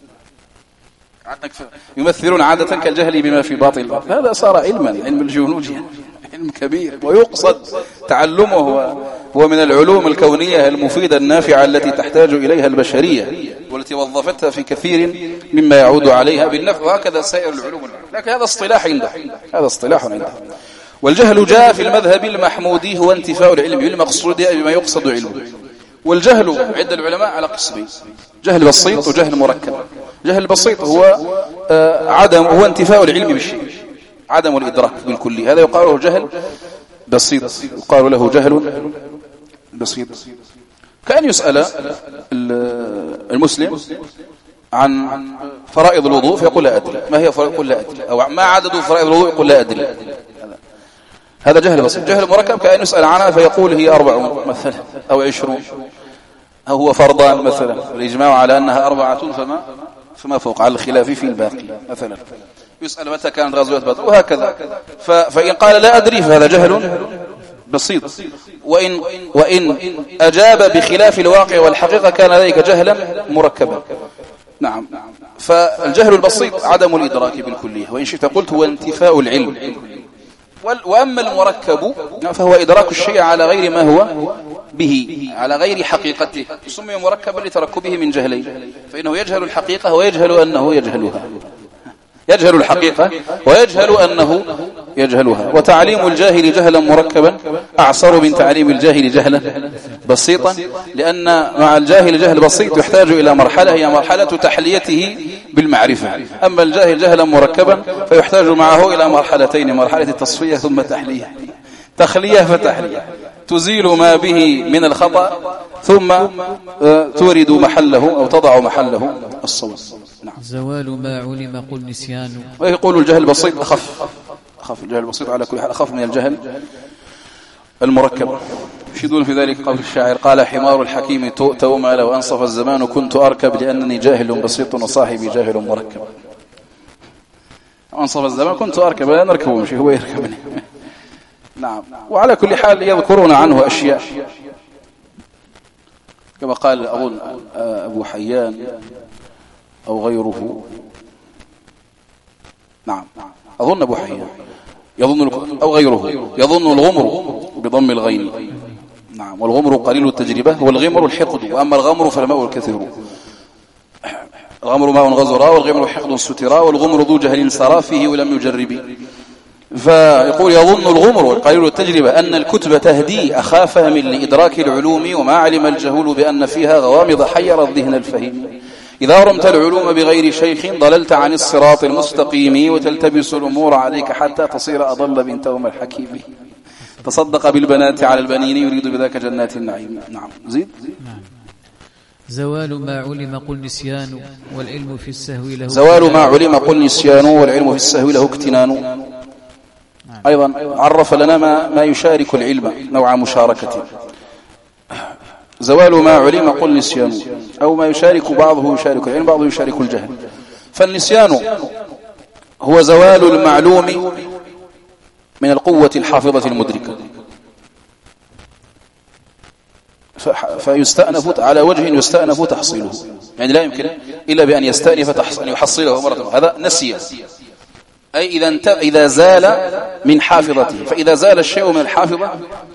يمثلون عادة كالجهل بما في باطن الأرض، هذا صار علما، علم الجيولوجيا، علم كبير ويقصد تعلمه، هو من العلوم الكونية المفيدة النافعة التي تحتاج إليها البشرية، والتي وظفتها في كثير مما يعود عليها بالنفع، وهكذا سائر العلوم. لكن هذا اصطلاح عنده، هذا اصطلاح عنده. والجهل جاء في المذهب المحمودي هو انتفاء العلم بالمقصود بما يقصد علمه. والجهل عند العلماء على قسمين: جهل بسيط وجهل مركب. جهل بسيط هو هو انتفاء العلم بالشيء، عدم الإدراك بالكلي، هذا يقال له جهل بسيط، يقال له جهل بسيط. كأن يسأل المسلم عن فرائض الوضوء فيقول لا أدري، ما هي فرائض؟ يقول لا أدري. أو ما عدد فرائض الوضوء؟ يقول لا أدري. هذا جهل بسيط. جهل مركب كأن يسأل عنها فيقول هي 40 مثلا أو 20، أو هو فرضان مثلا، الإجماع على أنها 4 فما فوق، على الخلاف في الباقي مثلا. يسأل متى كانت غزوة بدر، وهكذا. فإن قال لا أدري فهذا جهل بسيط، وإن أجاب بخلاف الواقع والحقيقة كان ذلك جهلا مركبا. نعم. فالجهل البسيط عدم الإدراك بالكلية، وإن شئت قلت هو انتفاء العلم. وأما المركب فهو إدراك الشيء على غير ما هو به، على غير حقيقته، سمي مركبا لتركبه من جهلين، فإنه يجهل الحقيقة ويجهل أنه يجهلها، يجهل الحقيقة ويجهل أنه يجهلها. وتعليم الجاهل جهلا مركبا أعصر من تعليم الجاهل جهلا بسيطا، لأن مع الجاهل جهل بسيط يحتاج إلى مرحلة هي مرحلة تحليته بالمعرفة، أما الجاهل جهلا مركبا فيحتاج معه إلى مرحلتين: مرحلة التصفية ثم تخلية فتحلية، تزيل ما به من الخطأ ثم تورد محله أو تضع محله الصواب. نعم. زوال ما علم قل نسيان. ويقول الجهل البسيط أخف الجهل البسيط على كل حال أخف من الجهل المركب. يشيدون في ذلك قول الشاعر: قال حمار الحكيم تؤت وما لو أنصف الزمان كنت أركب لأنني جاهل بسيط وصاحبي جاهل مركب. أنصف الزمان كنت أركب، لا نركبه مش هو يركبني. نعم. وعلى كل حال يذكرون عنه أشياء كما قال أظن أبو حيان أو غيره. نعم أظن أبو حيان أو غيره يظن الغمر بضم الغين. نعم. والغمر قليل التجربة، والغمر الحقد، وأما الغمر فالماء الكثير. الغمر ماء غزرا، والغمر حقد سترا، والغمر ذو جهل سرى فيه ولم يجرب. فيقول يظن الغمر قليل التجربة أن الكتب تهدي أخا فهم لإدراك العلوم، وما علم الجهول بأن فيها غوامض حير الذهن الفهيم. إذا رمت العلوم بغير شيخ ضللت عن الصراط المستقيم، وتلتبس الأمور عليك حتى تصير أضل بنتهم الحكيم. تصدق بالبنات على البنين يريد بذاك جنات النعيم. نعم. زيد. نعم. زوال ما علم قل نسيان والعلم في السهو له. زوال ما علم قل نسيان والعلم في السهو له اكتنان. أيضا عرف لنا ما يشارك العلم نوع مشاركة. زوال ما علم قل نسيان، أو ما يشارك بعضه يشارك العلم بعضه يشارك الجهل. فالنسيان هو زوال المعلوم من القوة الحافظة المدركة، فيستأنف على وجه يستأنف تحصيله، يعني لا يمكن إلا بأن يستأنف أن يحصله مرة. هذا نسي، أي إذا زال من حافظته. فإذا زال الشيء من الحافظة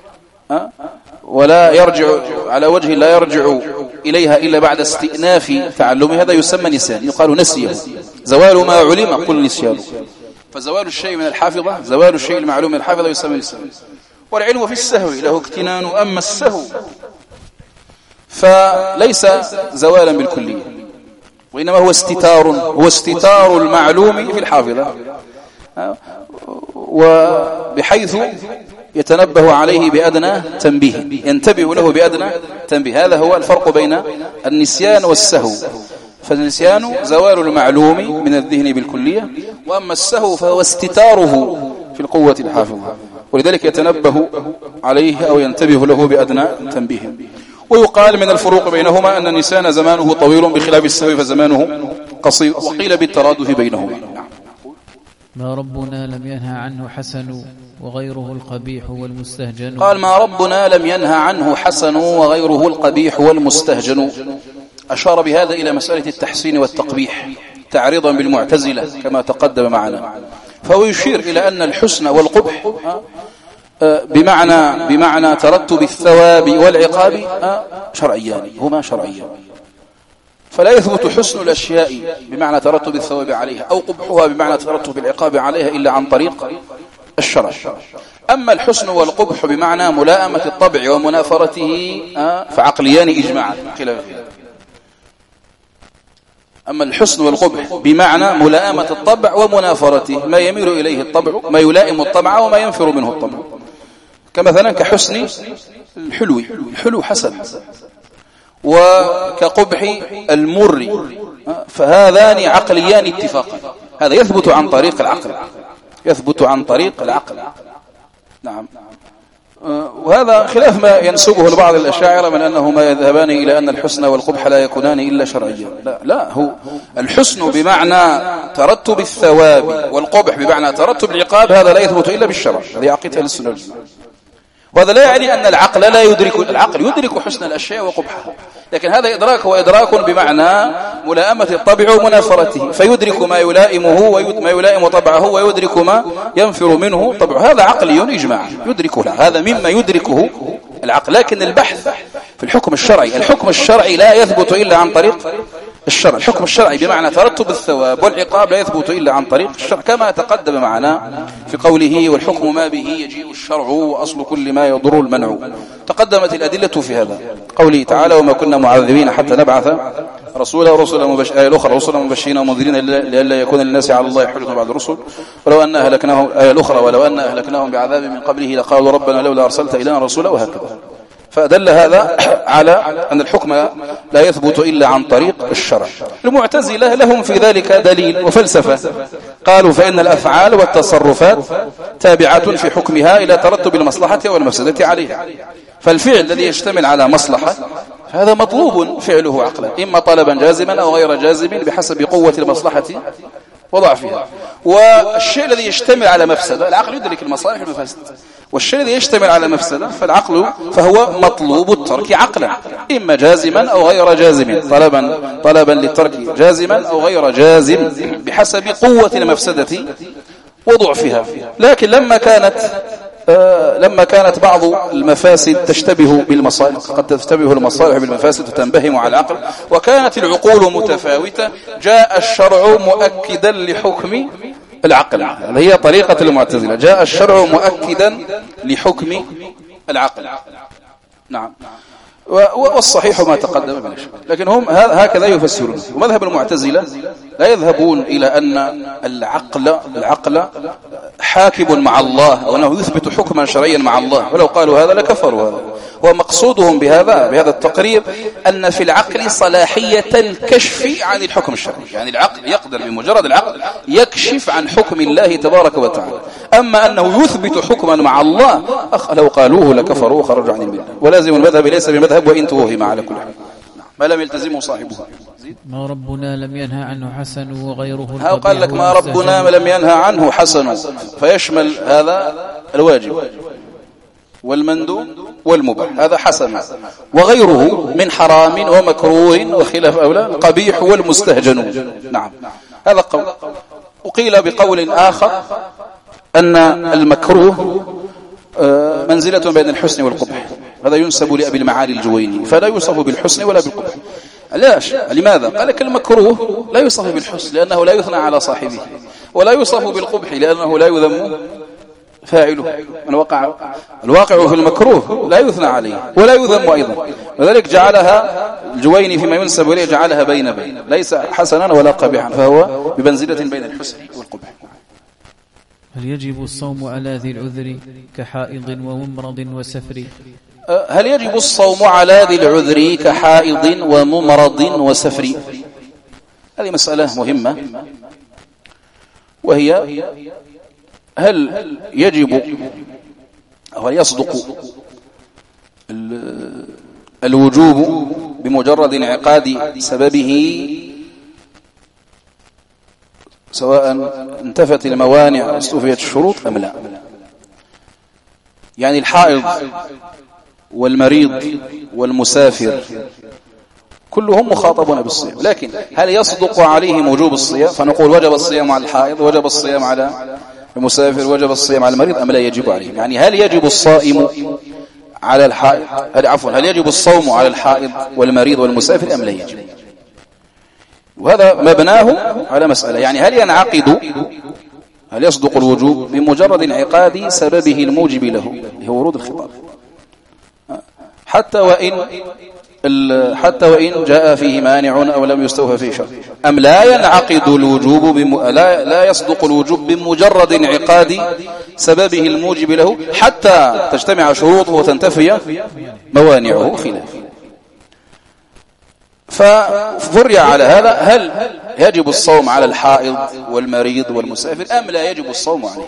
ولا يرجع على وجه لا يرجع إليها إلا بعد استئناف تعلمه، هذا يسمى نسيان، يقال نسيه. زوال ما علم قل نسيان. فزوال الشيء من الحافظة، زوال الشيء المعلوم من الحافظة يسمى نسيان. والعلم في السهو له اكتنان. أما السهو فليس زوالا بالكلية، وإنما هو استتار المعلوم في الحافظة، وبحيث يتنبه عليه بأدنى تنبيه، ينتبه له بأدنى تنبيه. هذا هو الفرق بين النسيان والسهو. فالنسيان زوال المعلوم من الذهن بالكلية، وأما السهو فهو استتاره في القوة الحافظة، ولذلك يتنبه عليه أو ينتبه له بأدنى تنبيه. ويقال من الفروق بينهما أن النسيان زمانه طويل بخلاف السهو فزمانه قصير، وقيل بالترادف بينهما. ما ربنا لم ينهى عنه حسن وغيره القبيح والمستهجن. قال ما ربنا لم ينهى عنه حسن وغيره القبيح والمستهجن. أشار بهذا إلى مسألة التحسين والتقبيح تعريضا بالمعتزلة كما تقدم معنا. فهو يشير إلى أن الحسن والقبح بمعنى ترتب الثواب والعقاب شرعيان، هما شرعيان. فلا يثبت حسن الأشياء بمعنى ترتب الثواب عليها أو قبحها بمعنى ترتب العقاب عليها إلا عن طريق الشرع. أما الحسن والقبح بمعنى ملائمة الطبع ومنافرته فعقليان إجماعا خلاف. أما الحسن والقبح بمعنى ملائمة الطبع ومنافرته، ما يميل إليه الطبع، ما يلائم الطبع وما ينفر منه الطبع. كمثلا كحسن الحلو حسن، وكقبح المر، فهذان عقليان اتفاقا. هذا يثبت عن طريق العقل، نعم. وهذا خلاف ما ينسبه لبعض الأشاعرة من أنهما يذهبان إلى أن الحسن والقبح لا يكونان إلا شرعيا. لا، هو الحسن بمعنى ترتب الثواب والقبح بمعنى ترتب العقاب، هذا لا يثبت إلا بالشرع. هذه عقيدة أهل السنة والجماعة. وهذا لا يعني أن العقل لا يدرك، العقل يدرك حسن الأشياء وقبحها، لكن هذا إدراك بمعنى ملائمة الطبع ومنافرته، فيدرك ما يلائمه وما يلائم طبعه ويدرك ما ينفر منه طبعه. هذا عقلي إجماع يدركه، هذا مما يدركه العقل. لكن البحث في الحكم الشرعي لا يثبت إلا عن طريق الشرع. الحكم الشرعي بمعنى ترتب الثواب والعقاب لا يثبت إلا عن طريق الشرع، كما تقدم معنا في قوله والحكم ما به يجيء الشرع وأصل كل ما يضر المنع. تقدمت الأدلة في هذا، قوله تعالى وما كنا معذبين حتى نبعث رسولا رسلا مبشرين ومنذرين لئلا يكون للناس على الله حجة بعد الرسل ولو أن أهلكناهم بعذاب من قبله لقالوا ربنا لولا أرسلت إلينا رسولا، وهكذا. فدل هذا على أن الحكم لا يثبت إلا عن طريق الشرع. المعتزلة لهم في ذلك دليل وفلسفة، قالوا فإن الأفعال والتصرفات تابعة في حكمها إلى ترتب المصلحة والمفسدة عليها، فالفعل الذي يشتمل على مصلحة هذا مطلوب فعله عقلا، إما طلبا جازما أو غير جازم بحسب قوة المصلحة وضعفها. والشيء الذي يشتمل على مفسدة العقل يدرك المصالح والمفاسد، والشيء الذي يشتمل على مفسدة فالعقل فهو مطلوب الترك عقلا، إما جازما أو غير جازم، طلبا للترك جازما أو غير جازم بحسب قوة المفسدة وضعفها. لكن لما كانت بعض المفاسد تشتبه بالمصالح، قد تشتبه المصالح بالمفاسد وتنبهم على العقل، وكانت العقول متفاوتة، جاء الشرع مؤكدا لحكم العقل. هي طريقة المعتزلة، جاء الشرع مؤكدا لحكم العقل. نعم، والصحيح ما تقدم بلا شك، لكن هم هكذا يفسرون. ومذهب المعتزلة لا يذهبون إلى أن العقل حاكم مع الله، وأنه يثبت حكما شرعيا مع الله، ولو قالوا هذا لكفروا هذا. ومقصودهم بهذا التقرير أن في العقل صلاحية الكشف عن الحكم الشرعي، يعني العقل يقدر بمجرد العقل يكشف عن حكم الله تبارك وتعالى. أما أنه يثبت حكما مع الله لو قالوه لكفروا وخرجوا عن الملة. ولازم المذهب ليس بمذهب وإن توهم على كل حال، ما لم يلتزمه صاحبه. ما ربنا لم ينهى عنه حسن وغيره. قال لك ما ربنا لم ينهى عنه حسن، فيشمل هذا الواجب والمندوب والمباح، هذا حسن، وغيره من حرام ومكروه وخلاف أولى قبيح والمستهجن. نعم، هذا قول. وقيل بقول آخر أن المكروه منزلة بين الحسن والقبح، هذا ينسب لأبي المعالي الجويني، فلا يوصف بالحسن ولا بالقبح. لماذا؟ قال لك المكروه لا يوصف بالحسن لأنه لا يثنى على صاحبه، ولا يوصف بالقبح لأنه لا يذم فاعله. الواقع في المكروه لا يثنى عليه ولا يذم أيضا، وذلك جعلها الجويني فيما ينسب إليه جعلها بين ليس حسنا ولا قبيحا، فهو بمنزلة بين الحسن والقبح. هل يجب الصوم على ذي العذر كحائض وممرض وسفر؟ هل يجب الصوم على ذي العذر كحائض وممرض وسفر؟ هذه مسألة مهمة، وهي هل يجب أو يصدق الوجوب بمجرد انعقاد سببه سواء انتفت الموانع واستوفيت الشروط أم لا؟ يعني الحائض والمريض والمسافر كلهم مخاطبون بالصيام، لكن هل يصدق عليهم وجوب الصيام فنقول وجب الصيام على الحائض، وجب الصيام على المسافر، وجب الصيام على المريض، أم لا يجب عليهم؟ يعني هل يجب الصائم على الحائض، هل يجب الصوم على الحائض والمريض والمسافر أم لا يجب؟ وهذا مبناه على مسألة، يعني هل يصدق الوجوب بمجرد انعقاد سببه الموجب له، هو ورود الخطاب، حتى وإن جاء فيه مانع أو لم يستوفى فيه شرط، أم لا ينعقد الوجوب لا يصدق الوجوب بمجرد انعقاد سببه الموجب له حتى تجتمع شروطه وتنتفي موانعه خلاف. ففرع على هذا، هل يجب الصوم على الحائض والمريض والمسافر أم لا يجب الصوم عليه؟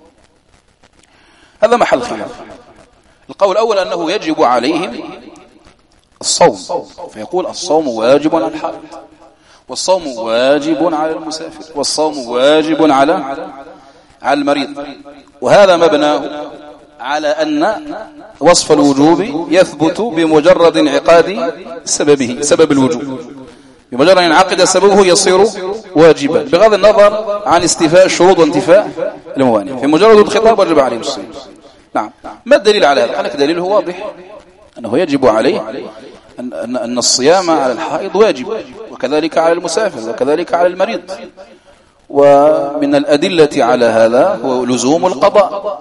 هذا محل خلاف. القول الأول أنه يجب عليهم الصوم، فيقول الصوم واجب على الحائض، والصوم واجب على المسافر، والصوم واجب على المريض. وهذا مبناه على أن وصف الوجوب يثبت بمجرد انعقاد سبب الوجوب، بمجرد أن ينعقد سببه يصير واجبا بغض النظر عن استيفاء الشروط وانتفاء الموانع، في مجرد الخطاب وجب عليه الصيام. نعم، ما الدليل على هذا؟ قال لك دليله واضح، أنه يجب عليه أن الصيام على الحائض واجب، وكذلك على المسافر، وكذلك على المريض. ومن الأدلة على هذا هو لزوم القضاء،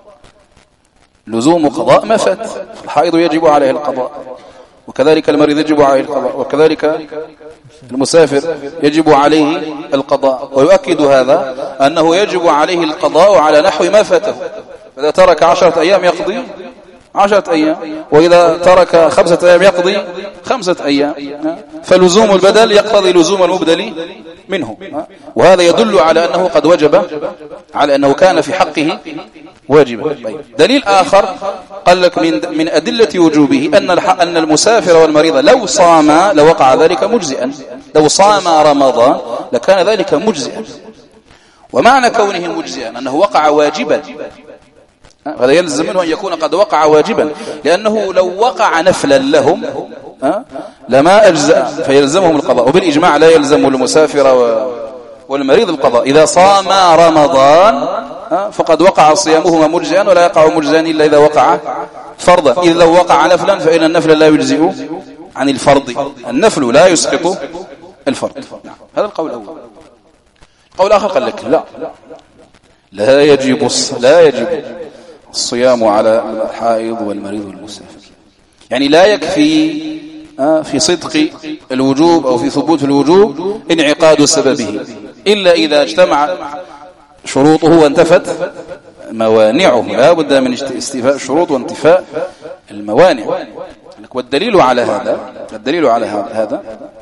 لزوم قضاء ما فات، الحائض يجب عليه القضاء، وكذلك المريض يجب عليه القضاء، وكذلك المسافر يجب عليه القضاء. ويؤكد هذا أنه يجب عليه القضاء على نحو ما فاته، فإذا ترك 10 أيام يقضي 10 أيام، وإذا ترك 5 أيام يقضي 5 أيام. فلزوم البدل يقتضي لزوم المبدل منه، وهذا يدل على أنه قد وجب، على أنه كان في حقه واجبا. دليل آخر قال لك من أدلة وجوبه أن المسافر والمريض لو صام لوقع ذلك مجزئا، لو صام رمضان لكان ذلك مجزئا. ومعنى كونه مجزئا أنه وقع واجبا، هذا يلزم منه أن يكون قد وقع واجبا، لأنه لو وقع نفلا لهم لما أجزأ فيلزمهم القضاء. وبالإجماع لا يلزم المسافر والمريض القضاء. إذا صام رمضان فقد وقع صيامهما مجزئا، ولا يقع مجزئا إلا إذا وقع فرضا. إذا لو وقع نفلا فإن النفل لا يجزئ عن الفرض، النفل لا يسقط الفرض. هذا القول الأول. قول آخر قال لك لا يجب الصيام على الحائض والمريض والمسافر، يعني لا يكفي في صدق الوجوب أو في ثبوت الوجوب انعقاد سببه، إلا إذا اجتمع شروطه وانتفت موانعه. لا بد من استيفاء الشروط وانتفاء الموانع. والدليل على هذا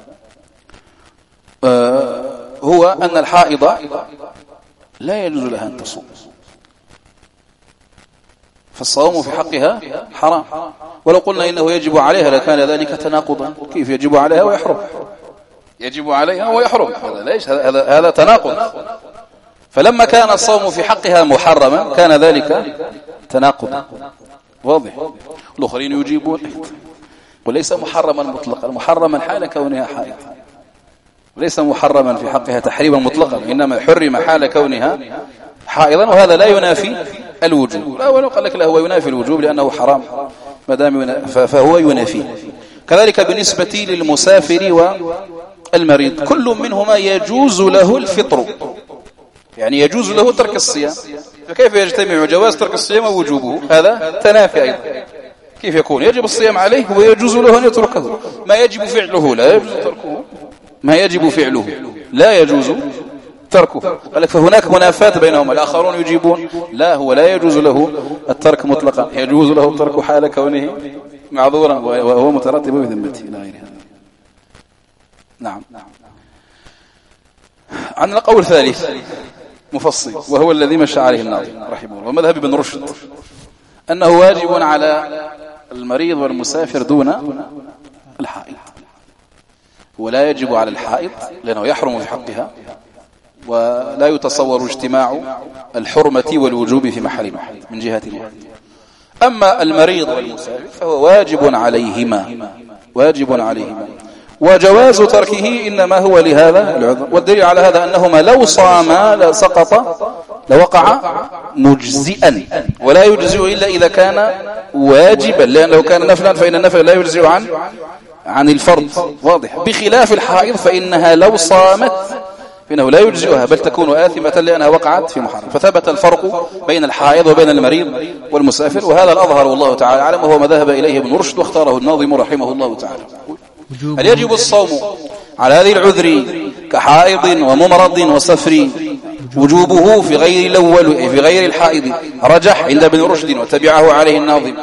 هو أن الحائض لا يجوز لها أن تصوم، فالصوم في حقها حرام. ولو قلنا إنه يجب عليها لكان ذلك تناقضا. كيف يجب عليها ويحرم؟ يجب عليها ويحرم، هذا تناقض. فلما كان الصوم في حقها محرما كان ذلك تناقض واضح. الآخرين يجيبون وليس محرما مطلقا، محرما حال كونها حائض، وليس محرما في حقها تحريما مطلقا، إنما حرم حال كونها حائضا، وهذا لا ينافي الوجوب. لا، ولو قال لك لا، هو ينافي الوجوب لأنه حرام ما دام فهو ينافيه. كذلك بالنسبة للمسافر والمريض كل منهما يجوز له الفطر، يعني يجوز له ترك الصيام. فكيف يجتمع جواز ترك الصيام ووجوبه؟ هذا تنافي أيضا. كيف يكون يجب الصيام عليه ويجوز له أن يتركه؟ ما يجب فعله لا يجوز تركه، ما يجب فعله لا يجوز تركه. قال لك فهناك منافاة بينهما. الآخرون يجيبون لا، هو لا يجوز له الترك مطلقا، يجوز له الترك حال كونه معذورا وهو مترتب بذمته إلى غير هذا. نعم. عن القول الثالث مفصل، وهو الذي مشى عليه الناظم رحمه الله ومذهب ابن رشد، أنه واجب على المريض والمسافر دون الحائض، ولا يجب على الحائض لأنه يحرم في حقها، ولا يتصور اجتماع الحرمة والوجوب في محل واحد من جهة واحدة. أما المريض والمسافر فهو واجب عليهما، وجواز تركه إنما هو لهذا العذر. والدليل على هذا أنهما لو صاما لسقط، لوقع مجزئا، ولا يجزئ إلا إذا كان واجبا، لأن لو كان نفلا فإن النفل لا يجزئ عن الفرض واضح. بخلاف الحائض فإنها لو صامت فإنه لا يجزئها، بل تكون آثمة لأنها وقعت في محرم. فثبت الفرق بين الحائض وبين المريض والمسافر، وهذا الأظهر والله تعالى أعلم، وهو ما ذهب إليه ابن رشد واختاره الناظم رحمه الله تعالى. هل يجب الصوم على هذه العذر كحائض وممرض وسفر؟ وجوبه في غير الأول في غير الحائض رجح عند ابن رشد وتبعه عليه الناظم.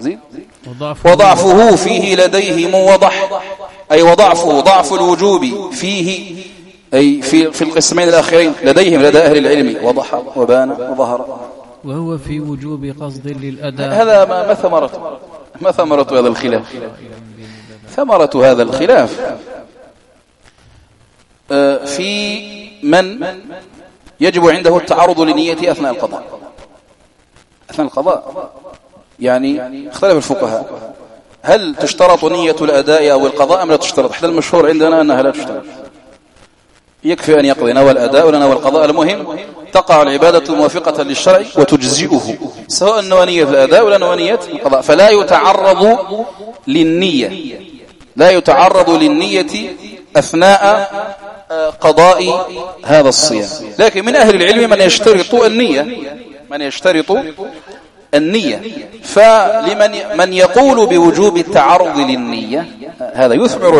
وضعفه فيه لديهم وضح، أي وضعفه ضعف الوجوب فيه، أي في القسمين الأخيرين لديهم لدى أهل العلم وضح وبان وظهر. وهو في وجوب قصد للأداء. هذا ما ثمرة هذا الخلاف؟ ثمرة هذا الخلاف في من يجب عنده التعرض لنيته أثناء القضاء. يعني اختلف الفقهاء هل تشترط نية الأداء أو القضاء أم لا تشترط؟ احنا المشهور عندنا أنها لا تشترط، يكفي أن يقضي نوى الأداء ولا نوى القضاء، المهم تقع العبادة موافقة للشرع وتجزئه، سواء نوى نية الأداء ولا نوى نية القضاء. فلا يتعرض للنية أثناء قضاء هذا الصيام. لكن من أهل العلم من يشترط النية. فلمن يقول بوجوب التعرض للنية هذا يثمر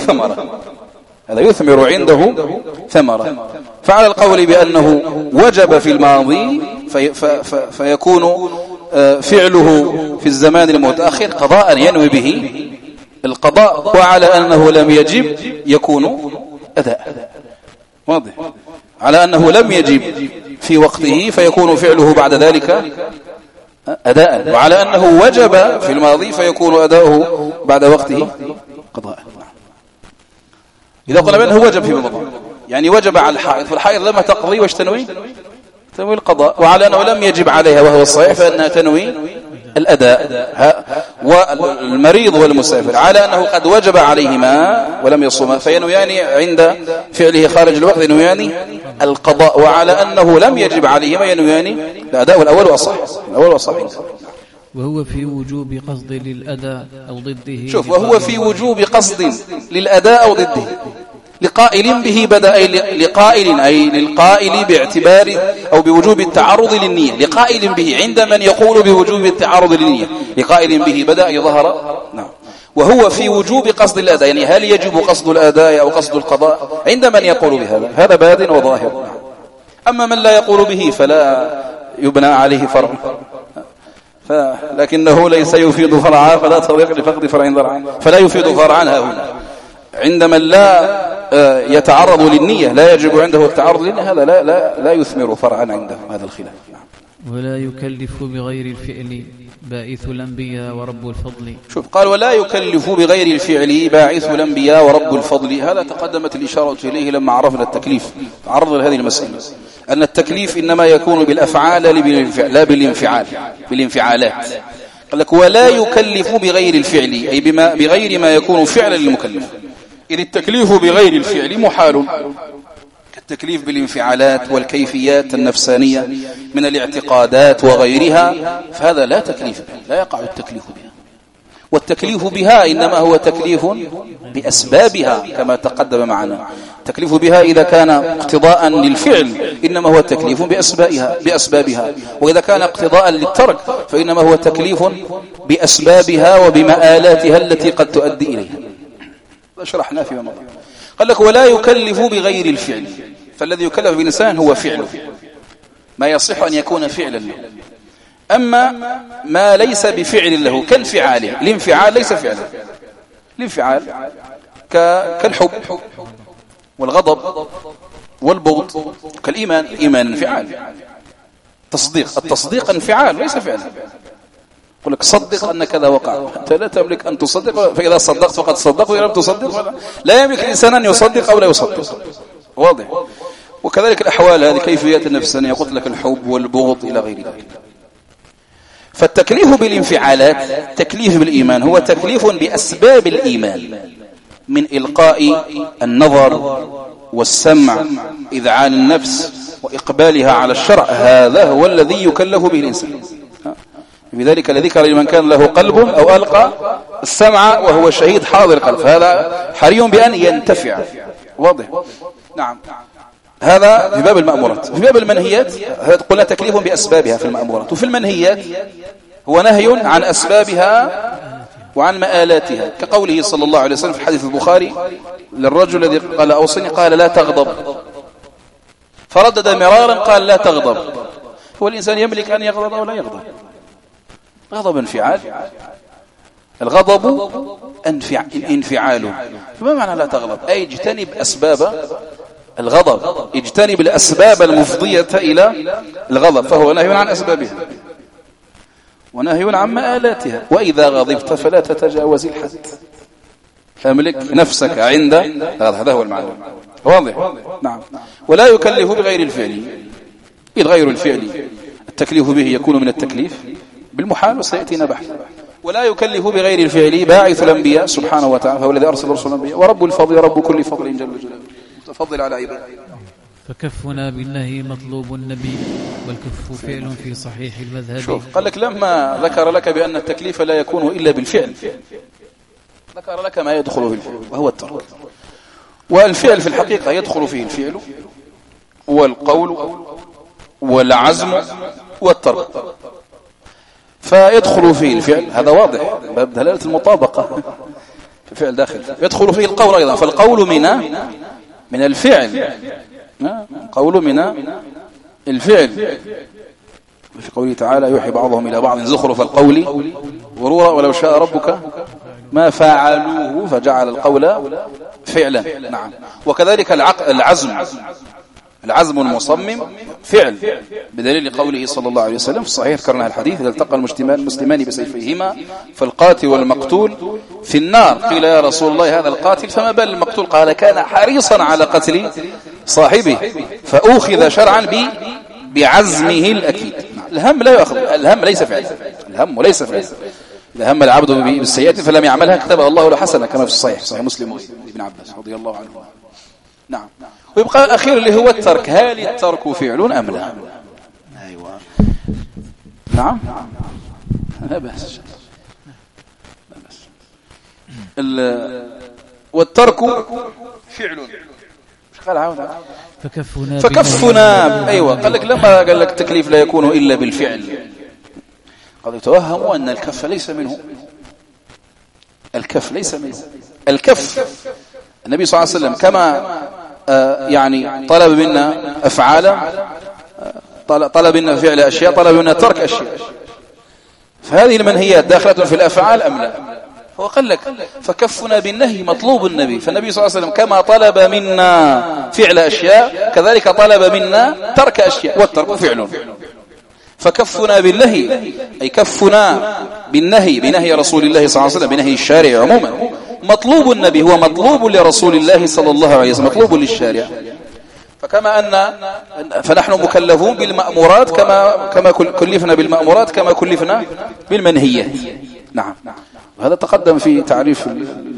عنده ثمرة. فعلى القول بأنه وجب في الماضي فيكون فعله في الزمان المتأخر قضاء ينوي به القضاء، وعلى أنه لم يجب يكون أداء. واضح؟ على أنه لم يجب في وقته فيكون فعله بعد ذلك أداء، وعلى أنه وجب في الماضي فيكون أداؤه بعد وقته قضاء. إذا قلنا بأنه وجب في رمضان يعني وجب على الحائض، فالحائض لما تقضي واش تنوي القضاء، وعلى أنه لم يجب عليها وهو الصحيح فإنها تنوي الأداء. والمريض والمسافر على أنه قد وجب عليهما ولم يصوما فينويان عند فعله خارج الوقت ينويان القضاء، وعلى أنه لم يجب عليهما ينويان الأداء. والأول أصح وهو في وجوب قصد للأداء أو ضده. شوف، وهو في وجوب قصد للأداء أو ضده لقائل به بدأ، لقائل أي للقائل باعتبار أو بوجوب التعرض للنية، لقائل به عند من يقول بوجوب التعرض للنية، لقائل به بدأ يظهر. نعم. وهو في وجوب قصد الأداء يعني هل يجب قصد الأداء أو قصد القضاء عند من يقول بهذا، هذا باد وظاهر. أما من لا يقول به فلا يبنى عليه فرع، لكنه ليس يفيد فرعا فلا طريق لفقد فرع ضرعا، فلا يفيد فرعا هنا عند من لا يتعرض للنية، لا يجب عنده التعرض للنية، هذا لا يثمر فرعا عنده. هذا الخلاف. ولا يكلف بغير الفعل باعث الأنبياء ورب الفضل. شوف، قال ولا يكلف بغير الفعل باعث الأنبياء ورب الفضل. هذا تقدمت الإشارة إليه لما عرفنا التكليف، تعرض لهذه المسألة أن التكليف إنما يكون بالأفعال لا بالانفعالات. قال لك ولا يكلف بغير الفعل أي بغير ما يكون فعلا للمكلف، إذ التكليف بغير الفعل محال كالتكليف بالانفعالات والكيفيات النفسانية من الاعتقادات وغيرها، فهذا لا تكليف، لا يقع التكليف بها. والتكليف بها إنما هو تكليف بأسبابها كما تقدم معنا. التكليف بها إذا كان اقتضاء للفعل إنما هو تكليف بأسبابها، وإذا كان اقتضاء للترك فإنما هو تكليف بأسبابها وبمآلاتها التي قد تؤدي إليها. شرحنا في مضى. قال لك ولا يكلف بغير الفعل، فالذي يكلف بالإنسان هو فعله، ما يصح أن يكون فعلا له. أما ما ليس بفعل له كالانفعال، الانفعال ليس فعلا. الانفعال كالحب والغضب والبغض، كالإيمان، الإيمان انفعال. التصديق انفعال ليس فعلا. يقول لك صدق أن كذا وقع، أنت لا تملك أن تصدق، فإذا صدقت فقد صدقت، وإذا لم تصدق لا يملك الإنسان أن يصدق أو لا يصدق. واضح؟ وكذلك الأحوال هذه كيفيات النفسانية، قلت لك الحب والبغض إلى غير ذلك. فالتكليف بالانفعالات تكليف بالإيمان هو تكليف بأسباب الإيمان من إلقاء النظر والسمع، إذعان النفس وإقبالها على الشرع، هذا هو الذي يكلف به الإنسان. بذلك لذكر لمن كان له قلب أو ألقى السمع وهو شهيد حاضر قلب، فهذا حري بأن ينتفع. واضح؟ نعم. هذا في باب المأمورات. في باب المنهيات قلنا تكليف بأسبابها في المأمورات، وفي المنهيات هو نهي عن أسبابها وعن مآلاتها، كقوله صلى الله عليه وسلم في حديث البخاري للرجل الذي قال أوصني، قال لا تغضب، فردد مرارا قال لا تغضب. هو الإنسان يملك أن يغضب أو لا يغضب؟ غضب انفعال، الغضب انفعال. فما معنى لا تغضب؟ أي اجتنب أسباب الغضب، اجتنب الأسباب المفضية إلى الغضب، فهو نهي عن أسبابها ونهي عن مآلاتها. وإذا غضبت فلا تتجاوز الحد، فاملك نفسك عند هذا هو المعنى. واضح؟ نعم. ولا يكلف بغير الفعل، إذ غير الفعل التكليف به يكون من التكليف بالمحال وسيأتينا بحث. ولا يكلف بغير الفعل باعث الأنبياء سبحانه وتعالى، فهو الذي أرسل رسل الأنبياء، ورب الفضل رب كل فضل جل جلاله، متفضل على عباده. فكفنا بالله مطلوب النبي، والكف فعل في صحيح المذهب. شوف، قال لك لما ذكر لك بأن التكليف لا يكون إلا بالفعل، ذكر لك ما يدخل في الفعل وهو الترك. والفعل في الحقيقة يدخل فيه الفعل والقول والعزم والترك، فيدخل فيه الفعل، هذا واضح باب دلالة المطابقة، الفعل داخل، يدخل فيه القول أيضا، فالقول من الفعل، قول من الفعل، في قوله تعالى يوحي بعضهم إلى بعض زخرف القول غرورا ولو شاء ربك ما فعلوه فجعل القول فعلا. نعم. وكذلك العزم المصمم فعل، بدليل قوله صلى الله عليه وسلم في الصحيح ذكرنا الحديث: إذا التقى المسلمان بسيفيهما فالقاتل والمقتول في النار. قيل يا رسول الله هذا القاتل فما بال المقتول؟ قال كان حريصا على قتل صاحبه فأخذ شرعا بعزمه الأكيد. الهم لا يأخذ، الهم ليس فعل، الهم وليس فعل. إذا هم العبد بالسيئة فلم يعملها كتبها الله له حسنة، كما في الصحيح صحيح مسلم ابن عباس رضي الله عنه. نعم. ويبقى الأخير اللي هو الترك. هل الترك فعل أم لا؟ أيوة. نعم. لا بأس. والترك فعل. قال عاود فكفنا. أيوة. قال لك لما قال لك التكليف لا يكون إلا بالفعل، قد يتوهموا أن الكف ليس منه. الكف ليس منه. الكف النبي صلى الله عليه وسلم كما يعني طلب منا أفعالا، طلب منا فعل أشياء، طلب منا ترك أشياء. فهذه المنهيات داخلة في الأفعال أم لا؟ هو قال لك فكفنا بالنهي مطلوب النبي. فالنبي صلى الله عليه وسلم كما طلب منا فعل أشياء كذلك طلب منا ترك أشياء، والترك فعل. فكفنا بالنهي أي كفنا بالنهي، بنهي رسول الله صلى الله عليه وسلم، بنهي الشارع عموما. مطلوب النبي هو مطلوب لرسول الله صلى الله عليه وسلم، مطلوب للشارع. فكما فنحن مكلفون بالمأمورات كما كلفنا بالمأمورات كما كلفنا بالمنهيات. نعم. وهذا تقدم في تعريف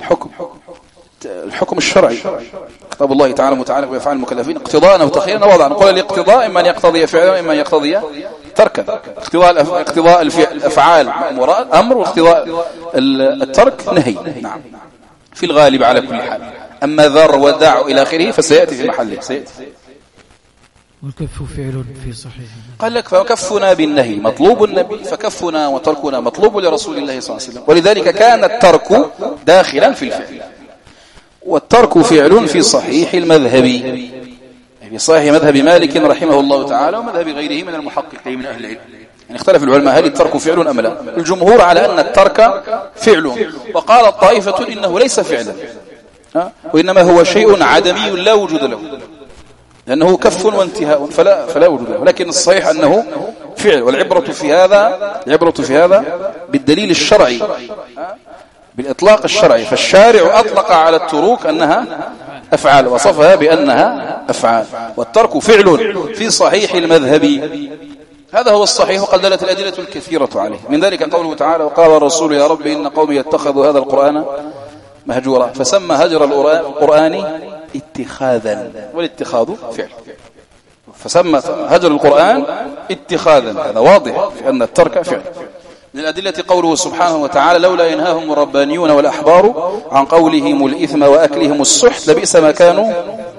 الحكم الشرعي. كتاب الله تعالى متعلق بأفعال المكلفين اقتضاء أو تخييرا أو وضعا. نقول الاقتضاء إما أن يقتضي فعلا وإما أن يقتضي تركا. اقتضاء الأفعال أمر، واقتضاء الترك نهي. نعم. في الغالب على كل حال. أما ذر ودع إلى آخره فسيأتي في محله، سيأتي. والكف فعل في صحيح. قال لك فكفنا بالنهي مطلوب النبي، فكفنا وتركنا مطلوب لرسول الله صلى الله عليه وسلم. ولذلك كان الترك داخلا في الفعل. والترك فعل في صحيح المذهبي، في صحيح مذهب مالك رحمه الله تعالى ومذهب غيره من المحققين من أهل العلم. يعني اختلف العلماء هل الترك فعل أم لا. الجمهور على أن الترك فعل، وقال الطائفة إنه ليس فعلا، وإنما هو شيء عدمي لا وجود له، لأنه كف وانتهاء فلا وجود له. لكن الصحيح أنه فعل. والعبرة في هذا بالدليل الشرعي، بالإطلاق الشرعي. فالشارع أطلق على التروك أنها أفعال، وصفها بأنها أفعال. والترك فعل في صحيح المذهب، هذا هو الصحيح. وقد دلت الأدلة الكثيرة عليه. من ذلك قوله تعالى: وقال الرسول يا رب إن قومي يتخذوا هذا القرآن مهجورا. فسمى هجر القرآن اتخاذا، والاتخاذ فعل. فسمى هجر القرآن اتخاذا، هذا واضح في أن الترك فعل. من الأدلة قوله سبحانه وتعالى: لولا ينهاهم الربانيون والأحبار عن قولهم الإثم وأكلهم السحت لبئس ما كانوا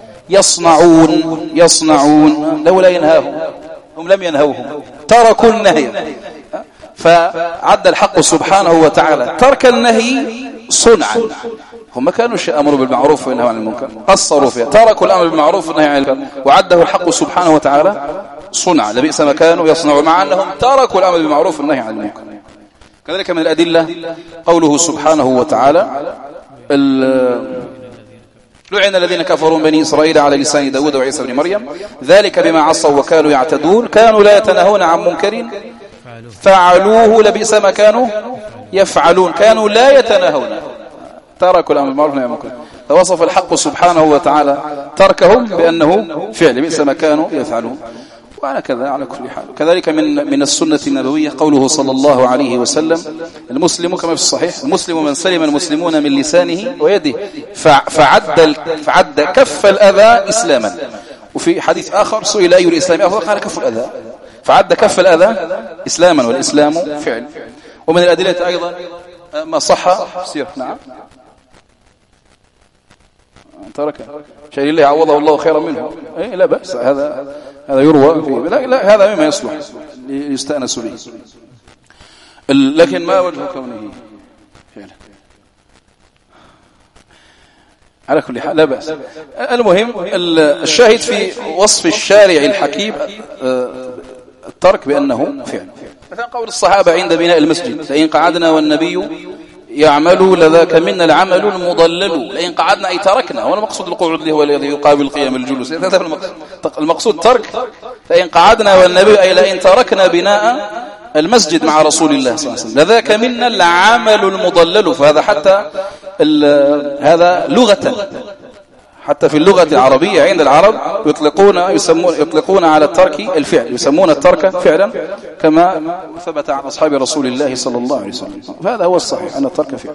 يصنعون. لولا ينهاهم، هم لم ينهوهم، تركوا النهي. فعد الحق سبحانه وتعالى ترك النهي صنعا. هم ما كانوا أمروا بالمعروف وينهوا عن المنكر، قصروا فيها، تركوا الأمر بالمعروف والنهي عن المنكر، وعده الحق سبحانه وتعالى صنعا لبئس ما كانوا يصنعون، مع أنهم تركوا الأمر بالمعروف والنهي عن المنكر. كذلك من الأدلة قوله سبحانه وتعالى: لعن الذين كفروا من بني إسرائيل على لسان داود وعيسى بن مريم ذلك بما عصوا وكانوا يعتدون كانوا لا يتناهون عن منكر فعلوه لبئس ما كانوا يفعلون. كانوا لا يتناهون، تركوا الأمر بالمعروف والنهي عن المنكر. فوصف الحق سبحانه وتعالى تركهم بأنه فعل لبئس ما كانوا يفعلون. وعلى كذا على كل حال. كذلك من السنة النبوية قوله صلى الله عليه وسلم: المسلم كما في الصحيح: المسلم من سلم المسلمون من لسانه ويده فعد كف الأذى إسلاما. وفي حديث آخر سئل أي الإسلام أفضل؟ قال كف الأذى. فعد كف الأذى إسلاما، والإسلام فعل. ومن الأدلة أيضا ما صح سير. نعم. ترك شيء لله عوضه الله خيرا منه، لا بأس، هذا يروى فيه. لا هذا مما يصلح يستأنس به، لكن ما وجه كونه فعلا. على كل حال لا بأس. المهم الشاهد في وصف الشارع الحكيم الترك بأنه فعل. مثلا قول الصحابة عند بناء المسجد: لئن قعدنا والنبي يعمل لذاك منا العمل المضلل. لئن قعدنا أي تركنا، ولا مقصود القعود اللي هو الذي يقابل قيام الجلوس، المقصود ترك. لئن قعدنا والنبي أي لئن تركنا بناء المسجد مع رسول الله صلى الله عليه وسلم لذاك منا العمل المضلل. فهذا حتى هذا لغة، حتى في اللغة العربية عند العرب يطلقون على الترك الفعل، يسمون الترك فعلا كما ثبت عن أصحاب رسول الله صلى الله عليه وسلم. فهذا هو الصحيح أن الترك فعل،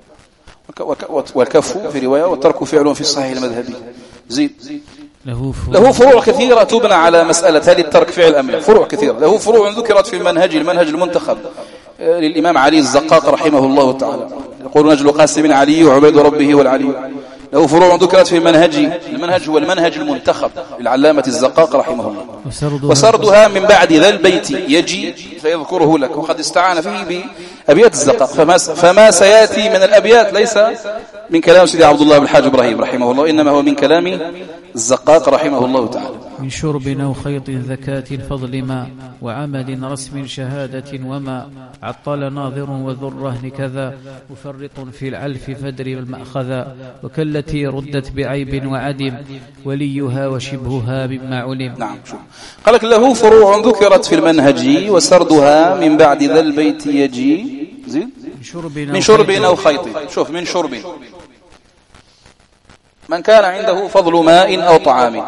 والكف في رواية والترك فعل في الصحيح المذهبي. زيد. له فروع كثيرة تبنى على مسألة هل الترك فعل أم لا. فروع كثيرة. له فروع ذكرت في المنهج المنتخب للإمام علي الزقاق رحمه الله تعالى. يقول: نجل قاسم علي وعبيد ربه والعلي. له فروع ذكرت في المنهج هو المنهج المنتخب للعلامة الزقاق رحمه الله. وسردها من بعد ذا البيت يجي فيذكره لك، وقد استعان فيه بأبيات الزقاق. فما سيأتي من الأبيات ليس من كلام سيدي عبد الله بن الحاج إبراهيم رحمه الله، إنما هو من كلام الزقاق رحمه الله تعالى. من شرب أو خيط ذكاة فضل ما، وعمل رسم شهادة وما، عطل ناظر وذو الرهن كذا، مفرط في العلف فدر المأخذا، وكالتي ردت بعيب وعدم، وليها وشبهها مما علم. نعم. شوف قال لك: له فروع ذكرت في المنهج وسردها من بعد ذا البيت يجي. زين. من شرب أو خيط. شوف، من شرب من كان عنده فضل ماء أو طعام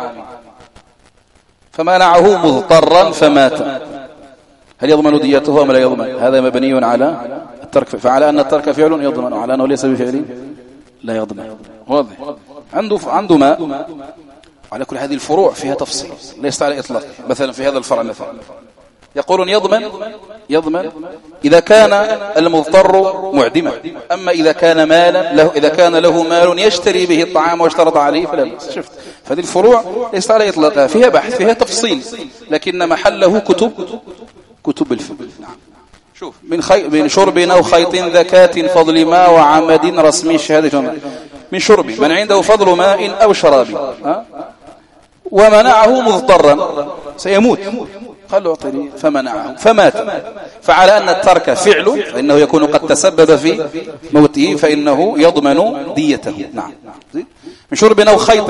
فمنعه مضطرا فمات، هل يضمن ديته أم لا يضمن؟ هذا مبني على الترك، فعلى أن الترك فعل يضمن، وعلى أنه ليس بفعل لا يضمن. واضح. عنده ماء. على كل هذه الفروع فيها تفصيل ليست على إطلاق. مثلا في هذا الفرع مثلا يقولون يضمن إذا كان المضطر معدما. أما إذا كان له مال يشتري به الطعام واشترط عليه فلا بأس. شفت، فهذه الفروع ليست على إطلاقها، فيها بحث، فيها تفصيل، لكن محله كتب الفقه. نعم. شوف: من شرب أو خيط ذكاة فضل ماء وعمد رسم شهادة. من شرب من عنده فضل ماء أو شراب ومنعه مضطرا سيموت، قال له: أعطني، فمنعه فمات. فعلى أن الترك فعل، فإنه يكون قد تسبب في موته، فإنه يضمن ديته. نعم. من شرب أو خيط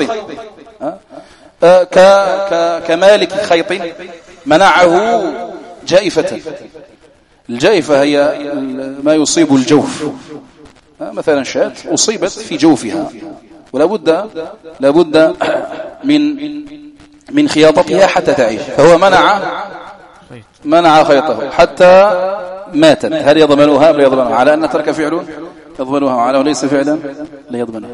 كمالك خيط منعه جائفة. الجائفة هي ما يصيب الجوف. مثلا شاة أصيبت في جوفها ولا بد من خياطتها حتى تعيش، فهو منع خيطه حتى ماتت. هل يضمنها لا يضمنها؟ على أن ترك فعل يضمنها، وعلى ليس فعلا لا يضمنها.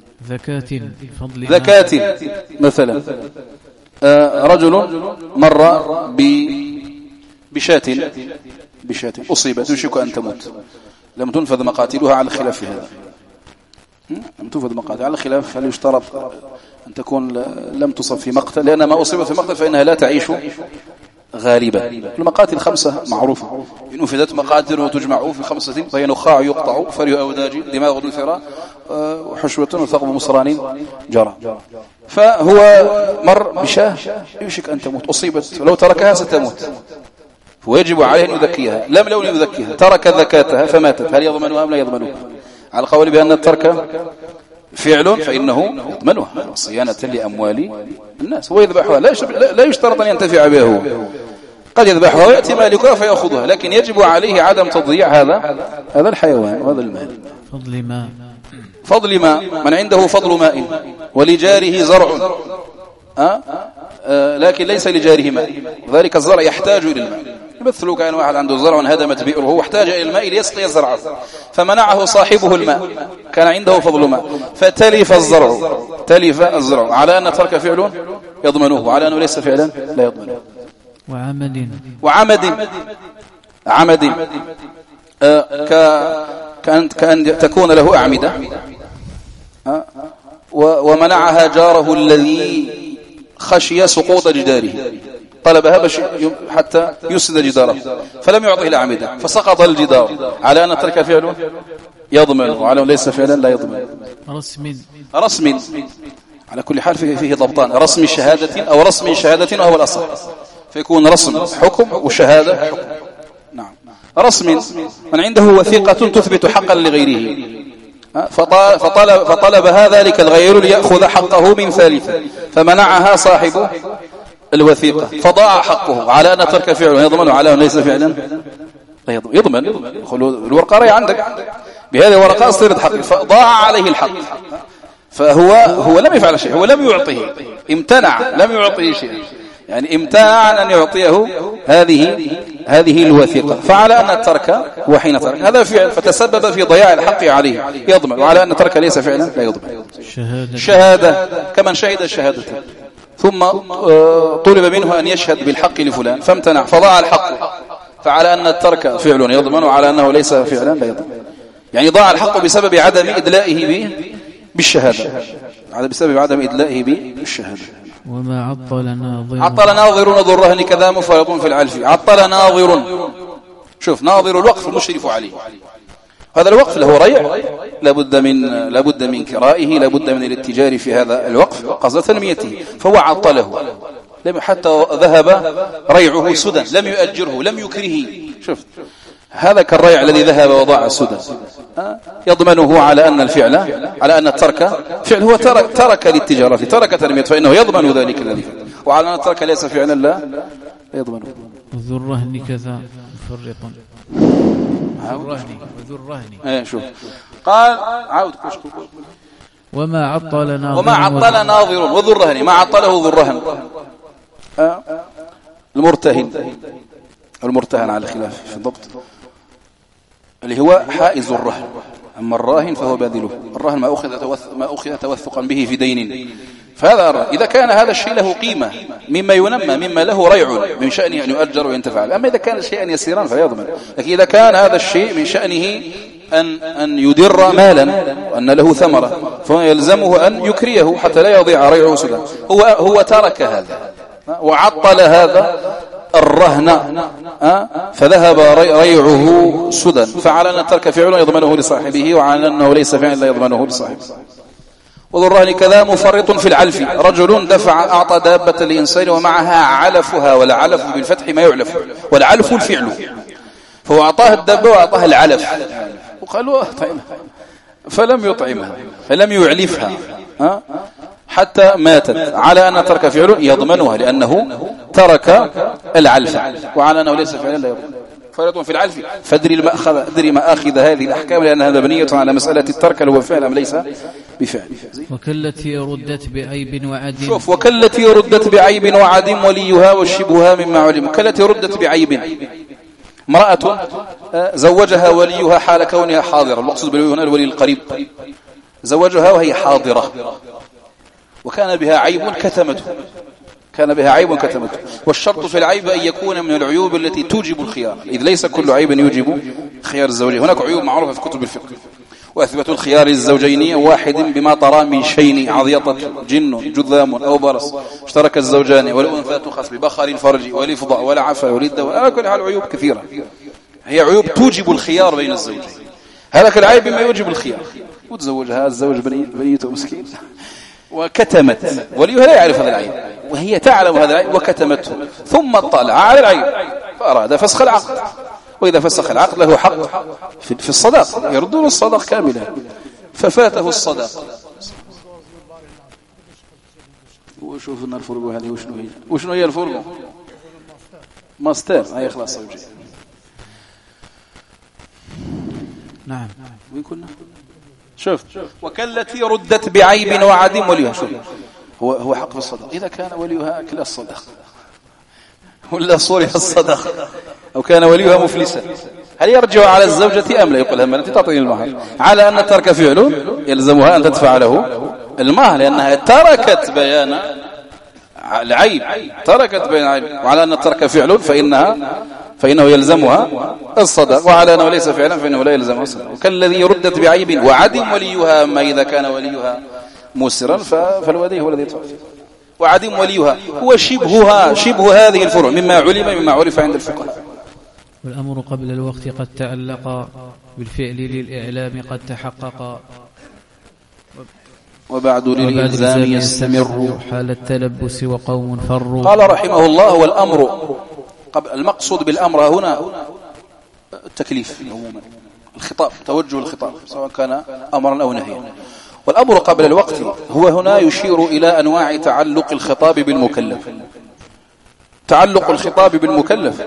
ذكاة مثلا رجل مر بشاة أصيبت يشك أن تموت، لم تنفذ مقاتلها على الخلاف في هذا. لم تنفذ مقاتلها على الخلاف، هل يشترط أن تكون لم تصب في مقتل؟ لأن ما أصيبت في مقتل فإنها لا تعيش غالبا. المقاتل 5 معروفة، إن نفذت مقاتل وتجمع في 5 فهي نخاع يقطع، فري أوداج، دماغ الفراء، وحشوة وثقب مصران جرى. فهو مر بشاه يشك أن تموت، أصيبت، ولو تركها ستموت، ويجب عليه أن يذكيها. لم يذكيها، ترك ذكاتها فماتت، هل يضمنها أم لا يضمنها؟ على القول بأن الترك فعل فإنه يضمنها صيانة لأموال الناس. هو يذبحها، لا يشترط أن ينتفع بها هو، قد يذبحها ويأتي مالكها فيأخذها، لكن يجب عليه عدم تضييع هذا الحيوان وهذا المال. فضل ماء من عنده فضل ماء ولجاره زرع لكن ليس لجاره ماء، وذلك الزرع يحتاج إلى الماء. مثل كان واحد عنده زرع هدمت بئره واحتاج إلى الماء ليسقي زرعه، فمنعه صاحبه الماء، كان عنده فضل ماء فتلف الزرع، على أن ترك فعل يضمنه، وعلى أنه ليس فعلا لا يضمنه. وعمد كأن تكون له أعمدة ومنعها جاره الذي خشي سقوط جداره، طلبها حتى يسد جداره فلم يعطه الأعمدة فسقط الجدار، على أن ترك فعل يضمن، وعلى أن ليس فعلا لا يضمن. رسم على كل حال فيه ضبطان، رسم شهادة أو رسم شهادة وهو الأصح. فيكون رسم حكم وشهادة حكم. نعم. رسم من عنده وثيقة تثبت حقا لغيره فطلبها ذلك الغير ليأخذ حقه من ثالث فمنعها صاحب الوثيقة فضاع حقه على أن ترك فعله يضمن على أن ليس فعلا لا يضمن الورقة رأي عندك بهذه الورقة أصدرت حق فضاع عليه الحق فهو لم يفعل شيء هو لم يعطيه امتنع لم يعطيه شيء يعني امتنع عن أن يعطيه هذه الوثيقة فعلى أن الترك وحين ترك هذا فعل فتسبب في ضياع الحق عليه يضمن وعلى أن الترك ليس فعلا لا يضمن شهادة كمن شهد الشهادة ثم طلب منه أن يشهد بالحق لفلان فامتنع فضاع الحق فعلى أن الترك فعل يضمن وعلى أنه ليس فعلا لا يضمن يعني ضاع الحق بسبب عدم إدلائه بالشهادة بسبب عدم إدلائه بالشهادة وما عطل ناظر ذو الرهن كذا مفرط في العلف عطل ناظر شوف ناظر الوقف المشرف عليه هذا الوقف له ريع لابد من كرائه لابد من الاتجار في هذا الوقف قصد تنميته فهو عطله حتى ذهب ريعه سدى لم يؤجره لم يكره شوف هذا كالريع الذي ذهب وضاع سدى يضمنه على أن الفعل على أن الترك فعل هو ترك للتجارة ترك تنمية فإنه يضمن ذلك الذي وعلى أن الترك ليس فعلا لا يضمنه ذو الرهن كذا مفرط ذو الرهن شوف قال عاود وما عطل ناظر وذو الرهن ما عطله ذو الرهن المرتهن على خلاف في الضبط اللي هو حائز الرهن أما الراهن فهو باذله الرهن ما أخذ توثقا به في دين فهذا إذا كان هذا الشيء له قيمة مما ينمى مما له ريع من شأنه أن يؤجر وينتفع أما إذا كان شيئا يسيرا فلا يضمن لكن إذا كان هذا الشيء من شأنه أن يدر مالا وأن له ثمرة فهو يلزمه أن يكريه حتى لا يضيع ريعه سدى هو ترك هذا وعطل هذا الرهن فذهب ريعه سدى فعلى أن الترك فعل يضمنه لصاحبه وعلى أنه ليس فعل لا يضمنه لصاحبه وذو الرهن كذا مفرط في العلف رجل أعطى دابة لإنسان ومعها علفها والعلف بالفتح ما يعلف والعلف الفعل فهو أعطاه الدابة وأعطاه العلف وقالوا طيب فلم يطعمها فلم يعلفها حتى ماتت على أن ترك فعل يضمنها لأنه ترك العلف وعلى أنه ليس فعلا لا يضمن فرط في العلف فادري ما أخذ هذه الأحكام لأن هذا بنية على مسألة الترك هو فعل أم ليس بفعل وكالتي ردت بعيب وعدم شوف وكالتي ردت بعيب وعدم وليها وشبهها مما علم وكالتي ردت بعيب امرأة زوجها وليها حال كونها حاضرة المقصود بالولي هنا الولي القريب زوجها وهي حاضرة وكان بها عيب كتمته والشرط في العيب أن يكون من العيوب التي توجب الخيار إذ ليس كل عيب يوجب خيار الزوجين هناك عيوب معروفة في كتب الفقه وأثبتوا الخيار الزوجين واحد بما طرى من شين عضيطة جن جذام أو برص اشترك الزوجان والأنثى تخص ببخر الفرج والإفضاء والعفا والإدة على كل حال عيوب كثيرة هي عيوب توجب الخيار بين الزوجين هذا العيب ما يوجب الخيار وتزوجها الزوج بنيته مسكين وكتمت وليها لا يعرف هذا العيب وهي تعلم هذا العيب وكتمته ثم اطلع على العيب فأراد فسخ العقد وإذا فسخ العقد له حق في الصداق يردون الصداق كاملا ففاته الصداق وشوف لنا الفرق هذه وشنو هي الفرق ماستر هي خلاص زوجي نعم وين كنا شوف وكالتي ردت بعيب وعدم وليها شوف هو حق في الصدق إذا كان وليها أكل الصدق ولا صورها الصدق أو كان وليها مفلسا هل يرجع على الزوجة أم لا يقول هم أنت تعطيني المهر على أن ترك فعل يلزمها أن تدفع له المهر لأنها تركت بيان العيب تركت بيان العيب وعلى أن ترك فعل فإنه يلزمها الصدق وعلى أنه ليس فعلا فإنه لا يلزمها الصدق وكالذي ردت بعيب وعدم وليها أما إذا كان وليها مسرا فالولي هو الذي يدفع وعدم وليها هو شبه هذه الفروع مما عرف عند الفقهاء والأمر قبل الوقت قد تعلق بالفعل للإعلام قد تحقق وبعد للإلزام يستمر حال التلبس وقوم فروا. قال رحمه الله والأمر المقصود بالأمر هنا التكليف عموما، الخطاب، توجه الخطاب سواء كان أمرا أو نهيا. والأمر قبل الوقت هو هنا يشير إلى أنواع تعلق الخطاب بالمكلف. تعلق الخطاب بالمكلف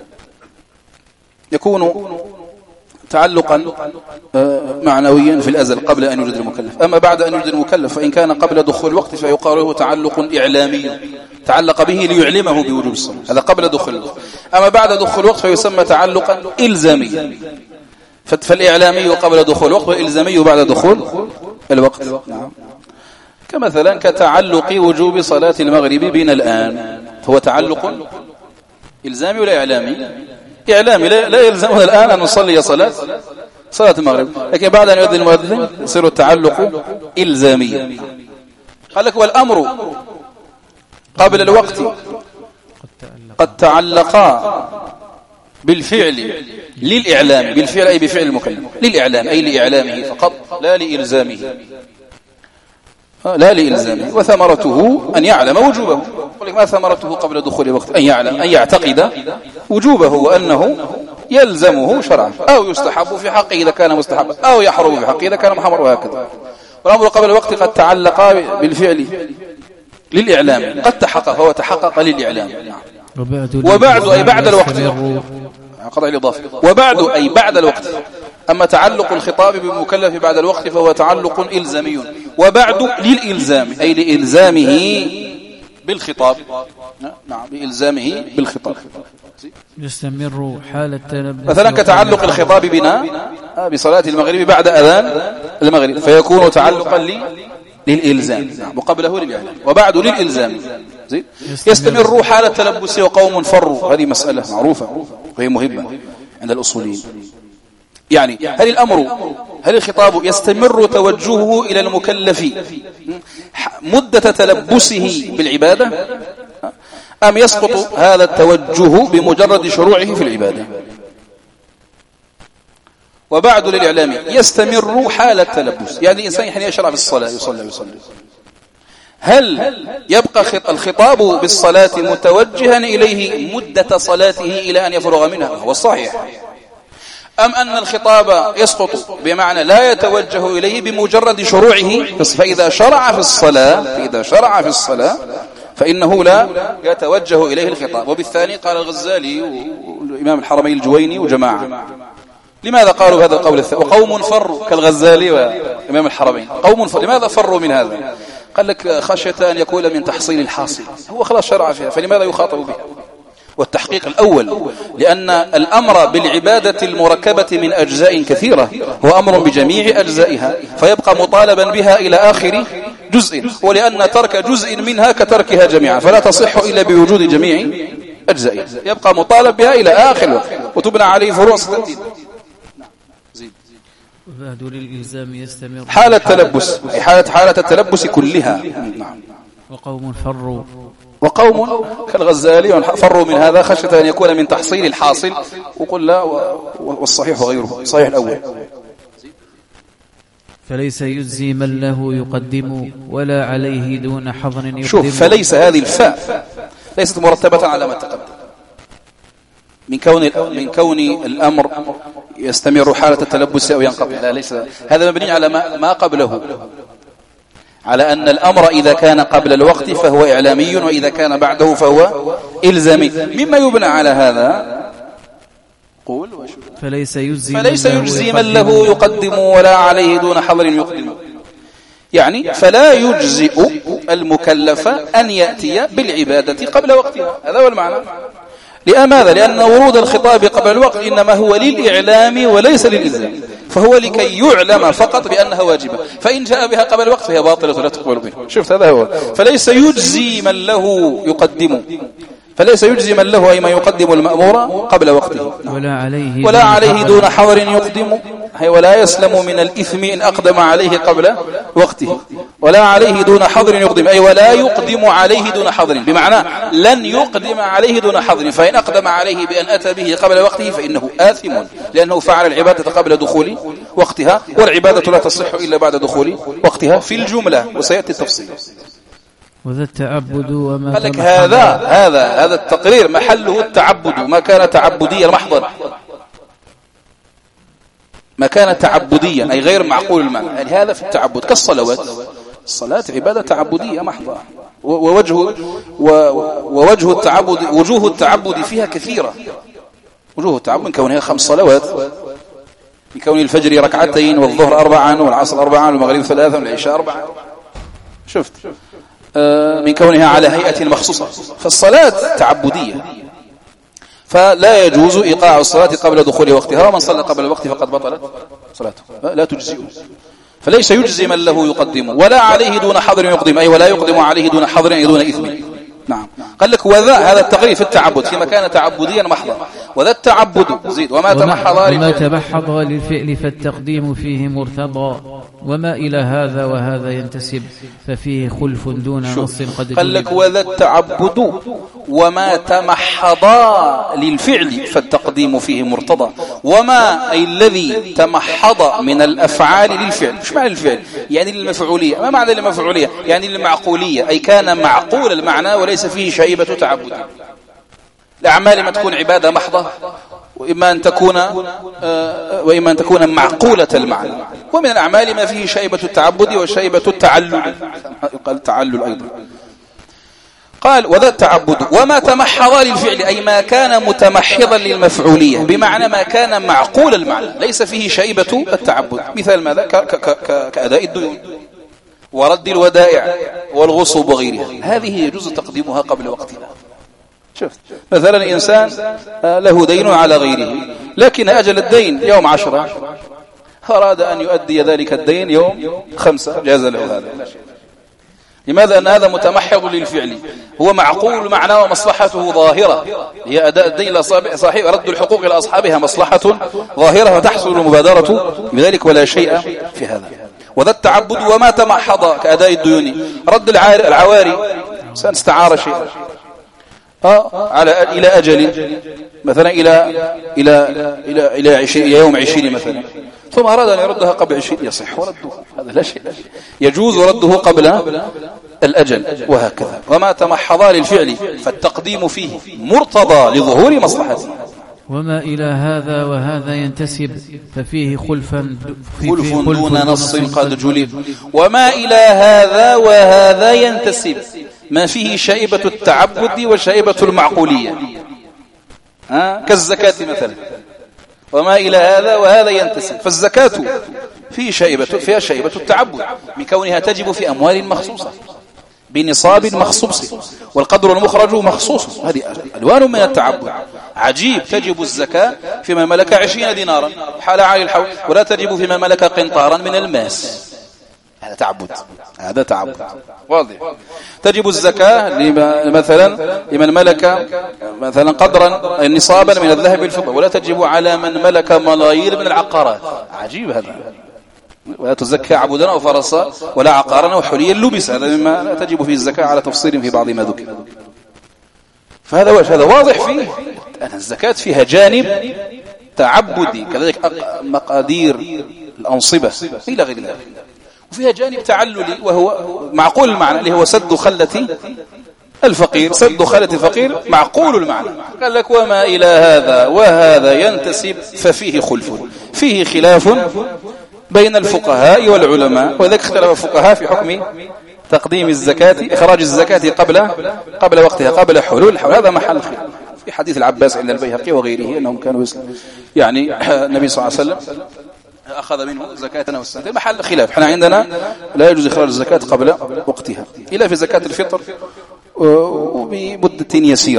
يكون تعلقا معنويا في الأزل قبل أن يوجد المكلف. أما بعد أن يوجد المكلف فإن كان قبل دخول الوقت فيقال له تعلق إعلامي، تعلق به ليعلمه بوجوب الصلاة، هذا قبل دخول الوقت. أما بعد دخول الوقت فيسمى تعلقا إلزاميا، فالإعلامي قبل دخول الوقت والإلزامي بعد دخول الوقت. كمثلا كتعلق وجوب صلاة المغرب بنا الآن، هو تعلق إلزامي ولا إعلامي؟ إعلامي، لا يلزمنا الآن أن نصلي صلاة المغرب، لكن بعد أن يؤذن المؤذن يصير التعلق إلزاميا. قال لك والأمر قبل الوقت قد تعلقا بالفعل للإعلام، بالفعل أي بفعل المكلف، للإعلام أي لإعلامه فقط لا لإلزامه، لا لإلزامه. وثمرته أن يعلم وجوبه. يقول لك ما ثمرته قبل دخول الوقت؟ أن يعلم، أن يعتقد وجوبه وأنه يلزمه شرعا، أو يستحب في حقه إذا كان مستحبا، أو يحرم في حقه إذا كان محرما، وهكذا. والأمر قبل الوقت قد تعلق بالفعل للإعلام، قد تحقق، فهو تحقق للإعلام. وبعد أي بعد الوقت، قطع الإضافة، وبعد أي بعد الوقت. أما تعلق الخطاب بالمكلف بعد الوقت فهو تعلق إلزامي. وبعد للإلزام أي لإلزامه بالخطاب، نعم بإلزامه بالخطاب. يستمر حال التلبس مثلا كتعلق الخطاب بنا بصلاة المغرب بعد أذان المغرب فيكون تعلقا للإلزام، وقبله للإعلام، وبعد للإلزام. يستمر حال التلبس وقوم فروا، هذه مسألة معروفة وهي مهمة عند الأصوليين. يعني هل الخطاب يستمر توجهه إلى المكلف مدة تلبسه بالعبادة، أم يسقط هذا التوجه بمجرد شروعه في العبادة؟ وبعد للإعلام يستمر حال التلبس، يعني الإنسان حين يشرع في الصلاة يصلي، هل يبقى الخطاب بالصلاة متوجها إليه مدة صلاته إلى أن يفرغ منها؟ هو الصحيح. أم أن الخطاب يسقط بمعنى لا يتوجه إليه بمجرد شروعه، فإذا شرع في الصلاة فإنه لا يتوجه إليه الخطاب. وبالثاني قال الغزالي والإمام الحرمين الجويني وجماعة. لماذا قالوا هذا القول الثاني؟ وقوم فروا كالغزالي وإمام الحرمين، قوم فروا، لماذا فروا من هذا؟ قال لك خشية أن يكون من تحصيل الحاصل، هو خلاص شرع فيها فلماذا يخاطب بها؟ والتحقيق الأول لأن الأمر بالعبادة المركبة من أجزاء كثيرة هو أمر بجميع أجزائها، فيبقى مطالبا بها إلى آخر جزء، ولأن ترك جزء منها كتركها جميعا، فلا تصح إلا بوجود جميع أجزائها، يبقى مطالب بها إلى آخر وتبنى عليه فروع ستين. وبعد للإلزام يستمر حالة التلبس أي حالة التلبس كلها. وقوم فروا، وقوم كالغزالي فروا من هذا خشية أن يكون من تحصيل الحاصل، وقل لا، والصحيح غيره، صحيح الأول. فليس يجزي من له يقدم ولا عليه دون حظر يقدم. شوف، فليس هذه الفاء ليست مرتبة على ما تقدم من كون الأمر يستمر حالة التلبس أو ينقطع، لا، ليس هذا مبني على ما قبله، على أن الأمر إذا كان قبل الوقت فهو إعلامي، وإذا كان بعده فهو إلزامي. مما يبنى على هذا قول فليس يجزي من له يقدم ولا عليه دون حظر يقدم، يعني فلا يجزئ المكلف أن يأتي بالعبادة قبل وقتها، هذا هو المعنى. لماذا؟ لأن ورود الخطاب قبل الوقت إنما هو للإعلام وليس للإلزام، فهو لكي يعلم فقط بأنها واجبة، فإن جاء بها قبل الوقت فهي باطلة لا تقبل بها. شفت، هذا هو. فليس يجزي من له يقدم، فليس يجزي من له أي ما يقدم المأمور قبل وقته. ولا عليه دون حظر يقدم، ولا يسلم من الإثم إن أقدم عليه قبل وقته. ولا عليه دون حظر يقدم، أي ولا يقدم عليه دون حظر، بمعنى لن يقدم عليه دون حظر، فإن أقدم عليه بأن أتى به قبل وقته فإنه آثم، لأنه فعل العبادة قبل دخول وقتها، والعبادة لا تصح إلا بعد دخول وقتها في الجملة، وسيأتي التفصيل. وذا التعبد وما قال لك هذا التقرير محله التعبد، ما كان تعبديا محضا، ما كان تعبديا أي غير معقول المعنى، يعني هذا في التعبد كالصلوات. الصلاة عبادة تعبدية محضة، ووجه التعبد، وجوه التعبد فيها كثيرة. وجوه التعبد من كونها 5 صلوات، من كون الفجر 2 والظهر 4 والعصر 4 والمغرب 3 والعشاء 4، شفت، من كونها على هيئة مخصوصة. فالصلاة تعبدية، فلا يجوز إيقاع الصلاة قبل دخول وقتها، ومن صلى قبل الوقت فقد بطلت صلاته، لا تجزئه. فليس يجزي من له يقدم، ولا عليه دون حظر يقدم، أي ولا يقدم عليه دون حظر أي دون إثم. نعم. قال لك وذا هذا التقرير في التعبد في مكان تعبديا محضا. وذا التعبد زيد وما تمحض للفعل فالتقديم فيه مرتضى، وما إلى هذا وهذا ينتسب ففيه خلف دون نص قد قال لك وذا التعبد وما تمحض للفعل فالتقديم فيه مرتضى. وما أي الذي تمحض من الأفعال للفعل. مش معنى الفعل يعني للمفعولية. ما معنى المفعولية؟ يعني للمعقولية، أي كان معقول المعنى وليس فيه شيبة تعبد. الأعمال ما تكون عبادة محضة، وإما أن تكون معقولة المعنى. ومن الأعمال ما فيه شيبة التعبد وشيبة التعلل، يقال التعلل أيضا. قال وذا التعبد وما تمحض للفعل، أي ما كان متمحضا للمفعولية، بمعنى ما كان معقول المعنى ليس فيه شيبة التعبد. مثال ماذا؟ كأداء الديون ورد الودائع والغصب وغيرها، هذه يجوز تقديمها قبل وقتها. شفت مثلا إنسان له دين على غيره، لكن أجل الدين يوم 10، أراد أن يؤدي ذلك الدين يوم 5، جاز له هذا. لماذا؟ أن هذا متمحض للفعل، هو معقول معنى ومصلحته ظاهرة، هي أداء الدين إلى صاحب، رد الحقوق إلى أصحابها مصلحة ظاهرة، فتحصل المبادرة بذلك ولا شيء في هذا. وذا التعبد وما تمحض كأداء الديون، رد العواري، إنسان استعار شيئا إلى أجل مثلا إلى يوم 20 مثلا، ثم أراد أن يردها قبل 20، يصح رده، هذا لا شيء، يجوز رده قبل الأجل، وهكذا. وما تمحض للفعل فالتقديم فيه مرتضى لظهور مصلحته. وما إلى هذا وهذا ينتسب ففيه خلف دون نص قد جلب. وما إلى هذا وهذا ينتسب، ما فيه شائبة التعبد وشائبة المعقولية، كالزكاة مثلا. وما إلى هذا وهذا ينتسب، فالزكاة فيها شائبة التعبد من كونها تجب في أموال مخصوصة بنصاب مخصوص، والقدر المخرج مخصوص، هذه ألوان من التعبد. عجيب تجب الزكاة فيما ملك 20 دينارا حال على الحول، ولا تجب فيما ملك قنطارا من الماس. هذا تعبد، هذا تعبد واضح. تجب الزكاة مثلا لمن ملك مثلا قدرا نصابا من الذهب والفضة، ولا تجب على من ملك ملايير من العقارات. عجيب هذا. ولا تزكى عبدا أو فرسا ولا عقارا أو حليا لبس، هذا مما لا تجب فيه الزكاة على تفصيل في بعض ما ذكر. فهذا واضح فيه أن الزكاة فيها جانب تعبدي، كذلك مقادير الأنصبة إلى غير ذلك، وفيها جانب تعللي وهو معقول المعنى، اللي هو سد خلة الفقير. سد خلة الفقير معقول المعنى. قال لك وما إلى هذا وهذا ينتسب ففيه خلف، فيه خلاف بين الفقهاء والعلماء، وذلك اختلف الفقهاء في حكم تقديم الزكاة، إخراج الزكاة قبل وقتها، قبل حلول الحول. هذا محل خلاف في حديث العباس عند البيهقي وغيره، أنهم كانوا يعني النبي صلى الله عليه وسلم أخذ منه زكاة والسنة، محل خلاف. احنا عندنا لا يجوز إخراج الزكاة قبل وقتها إلا في زكاة الفطر وبمدة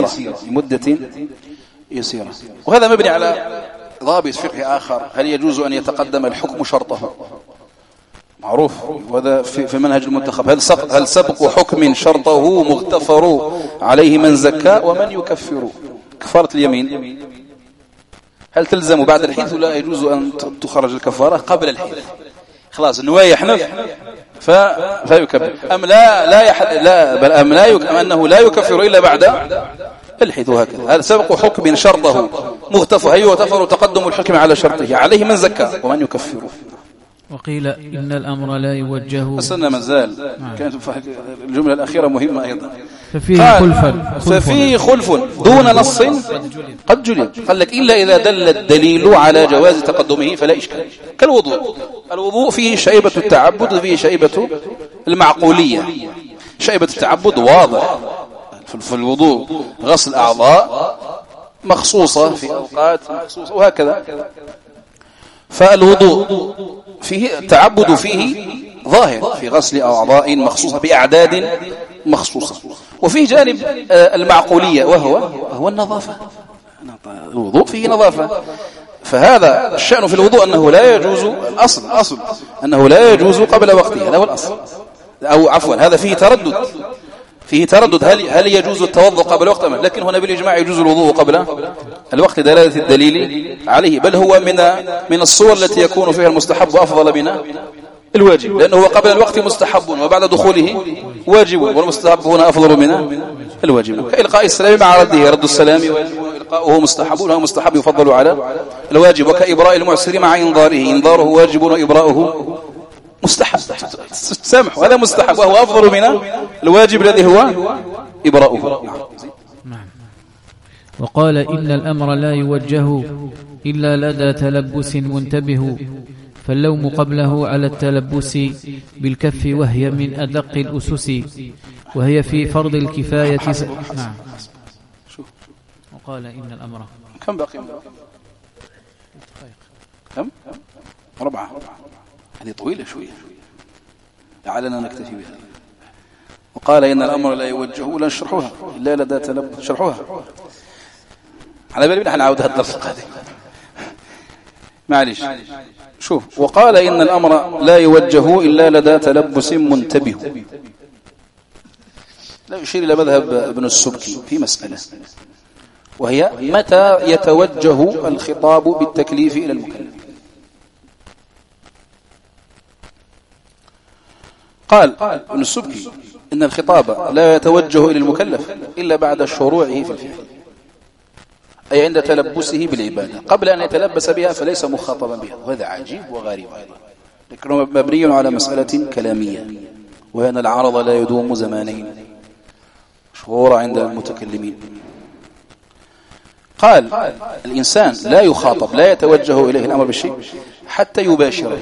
يسيرة. وهذا مبني على ضابط فقهي آخر: هل يجوز أن يتقدم الحكم شرطه؟ معروف، وهذا في منهج المنتخب. هل سبق حكم شرطه مغتفر عليه من زكى ومن يكفر؟ كفارة اليمين هل تلزم بعد الحنث ولا يجوز أن تخرج الكفارة قبل الحنث؟ خلاص النوايا يحنث فيكفر، أم أنه لا يكفر إلا بعد الحنث، وهكذا. هذا سبق حكم شرطه مغتفر، هي يغتفر تقدم الحكم على شرطه، عليه من زكى ومن يكفر. وقيل إن الأمر لا يوجه. أصلنا مازال كانت الجملة الأخيرة مهمة أيضا. ففيه خلف دون نص قد جلب. قال لك إلا إذا دل الدليل على جواز تقدمه فلا إشكال. كالوضوء، الوضوء فيه شيبة التعبد وفيه شيبة المعقولية. شيبة التعبد واضح في الوضوء، غسل أعضاء مخصوصة في أوقات مخصوصة وهكذا. فالوضوء فيه تعبد فيه ظاهر في غسل أعضاء مخصوصة بأعداد مخصوصة، وفيه جانب المعقولية وهو النظافة. الوضوء فيه نظافة، فهذا الشأن في الوضوء أنه لا يجوز، الأصل أنه لا يجوز قبل وقته، هذا هو الأصل. أو عفوا هذا فيه تردد هل يجوز التوضؤ قبل وقت، لكن هنا بالإجماع يجوز الوضوء قبل الوقت دلالة الدليل عليه، بل هو من الصور التي يكون فيها المستحب أفضل من الواجب، لأنه قبل الوقت مستحب وبعد دخوله واجب، والمستحب هنا أفضل من الواجب. كإلقاء السلام مع رده، رد السلام واجب وإلقاؤه مستحب، وهو مستحب يفضل على الواجب. وكإبراء المعسر مع إنظاره واجب وإبراؤه مستحب، سامح، وهذا مستحب وهو أفضل من الواجب الذي هو إبراؤه. نعم. وقال إن الأمر لا يوجه إلا لدى تلبس منتبه، فاللوم قبله على التلبس بالكف، وهي من أدق الأسس، وهي في فرض الكفاية. نعم. وقال إن الأمر كم بقي؟ كم؟ 4. هذه طويلة شوية، لعلنا نكتفي بها. وقال إن الأمر لا يوجه ولا نشرحوها إلا لدى تلبس. شرحوها على بالي نحن نعود هذا الدرس القادم، معليش. شوف، وقال إن الأمر لا يوجه إلا لدى تلبس منتبه. لا يشير إلى مذهب ابن السبكي في مسألة، وهي متى يتوجه الخطاب بالتكليف إلى المكلف. قال ابن السبكي إن الخطاب لا يتوجه إلى المكلف إلا بعد شروعه في الفعل، أي عند تلبسه بالعبادة. قبل أن يتلبس بها فليس مخاطبا بها، وهذا عجيب وغريب أيضا، لكنه مبني على مسألة كلامية، وأن العرض لا يدوم زمانين مشهورة عند المتكلمين. قال الإنسان لا يخاطب، لا يتوجه إليه الأمر بالشيء حتى يباشره،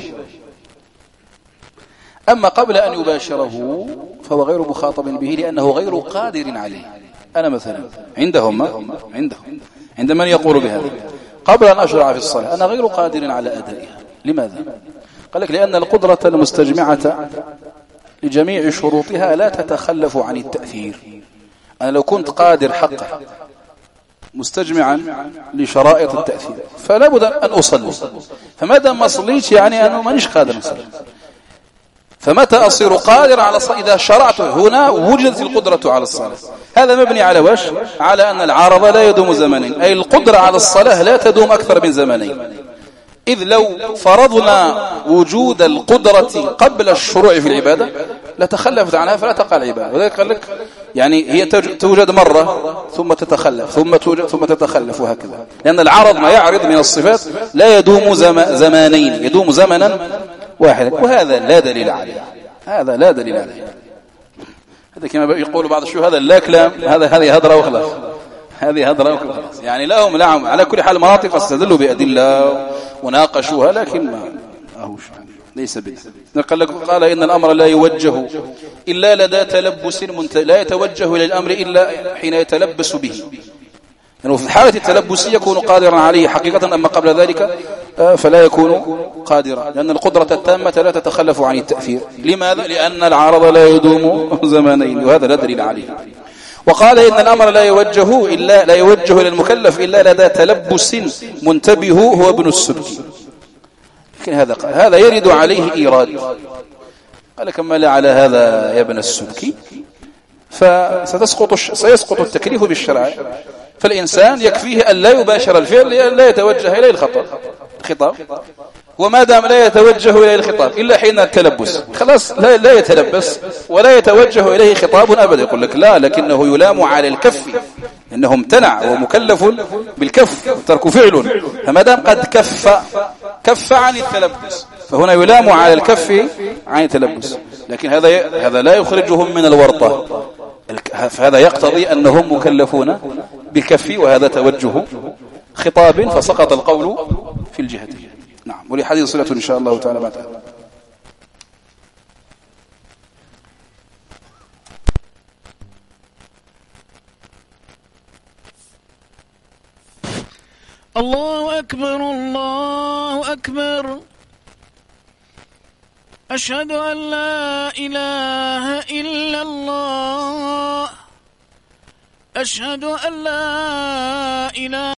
أما قبل أن يباشره فهو غير مخاطب به لأنه غير قادر عليه. أنا مثلا عندهم عند من يقول بهذا قبل أن أشرع في الصلاة أنا غير قادر على أدائها. لماذا؟ قال لك لأن القدرة المستجمعة لجميع شروطها لا تتخلف عن التأثير. أنا لو كنت قادر حقا مستجمعا لشرائط التأثير فلا بد أن أصلي، فماذا ما صليت يعني أنا مانيش قادر أصلي. فمتى أصير قادر على الصلاة؟ إذا شرعت هنا وجدت القدرة على الصلاة. هذا مبني على وش؟ على أن العارضة لا يدوم زمنين، أي القدرة على الصلاة لا تدوم أكثر من زمنين. إذ لو فرضنا وجود القدرة قبل الشروع في العبادة لتخلفت عنها فلا تقع العبادة. وذلك قال لك يعني هي توجد مرة ثم تتخلف ثم توجد ثم تتخلف وهكذا، لأن العرض ما يعرض من الصفات لا يدوم زمانين، يدوم زمنا واحدا، وهذا لا دليل عليه. هذا لا دليل عليه. هذا كما يقول بعض الشيوخ هذا لا كلام، هذه هدرة وخلاص، هذه هدرة وخلاص. يعني لهم نعم على كل حال مناطق استدلوا بأدلة وناقشوها، لكن ما أهوش ليس به. قال إن الأمر لا يوجه إلا لدى تلبس لا يتوجه إلى الأمر إلا حين يتلبس به، يعني في حالة التلبس يكون قادرا عليه حقيقة، أما قبل ذلك فلا يكون قادرا، لأن القدرة التامة لا تتخلف عن التأثير. لماذا؟ لأن العرض لا يدوم زمانين، وهذا لا دليل عليه. وقال إن الأمر لا يوجه إلى المكلف إلا لدى تلبس منتبه، هو ابن السبكي. لكن هذا يرد عليه إيراد، قال كما لا على هذا يا ابن السبكي سيسقط التكليف بالشرع. فالإنسان يكفيه أن لا يباشر الفعل لا يتوجه إليه الخطاب، وما دام لا يتوجه إليه الخطاب إلا حين التلبس خلاص لا يتلبس ولا يتوجه إليه خطاب أبدا. يقول لك لا، لكنه يلام على الكف، إنه امتنع ومكلف بالكف، ترك فعل، فما دام قد كف عن التلبس فهنا يلام على الكف عن التلبس. لكن هذا لا يخرجهم من الورطة، فهذا يقتضي أنهم مكلفون بالكف، وهذا توجه خطاب، فسقط القول في الجهتين. نعم. ولحديث صلة إن شاء الله تعالى بعد هذا. الله أكبر الله أكبر، أشهد أن لا إله إلا الله، أشهد أن لا إله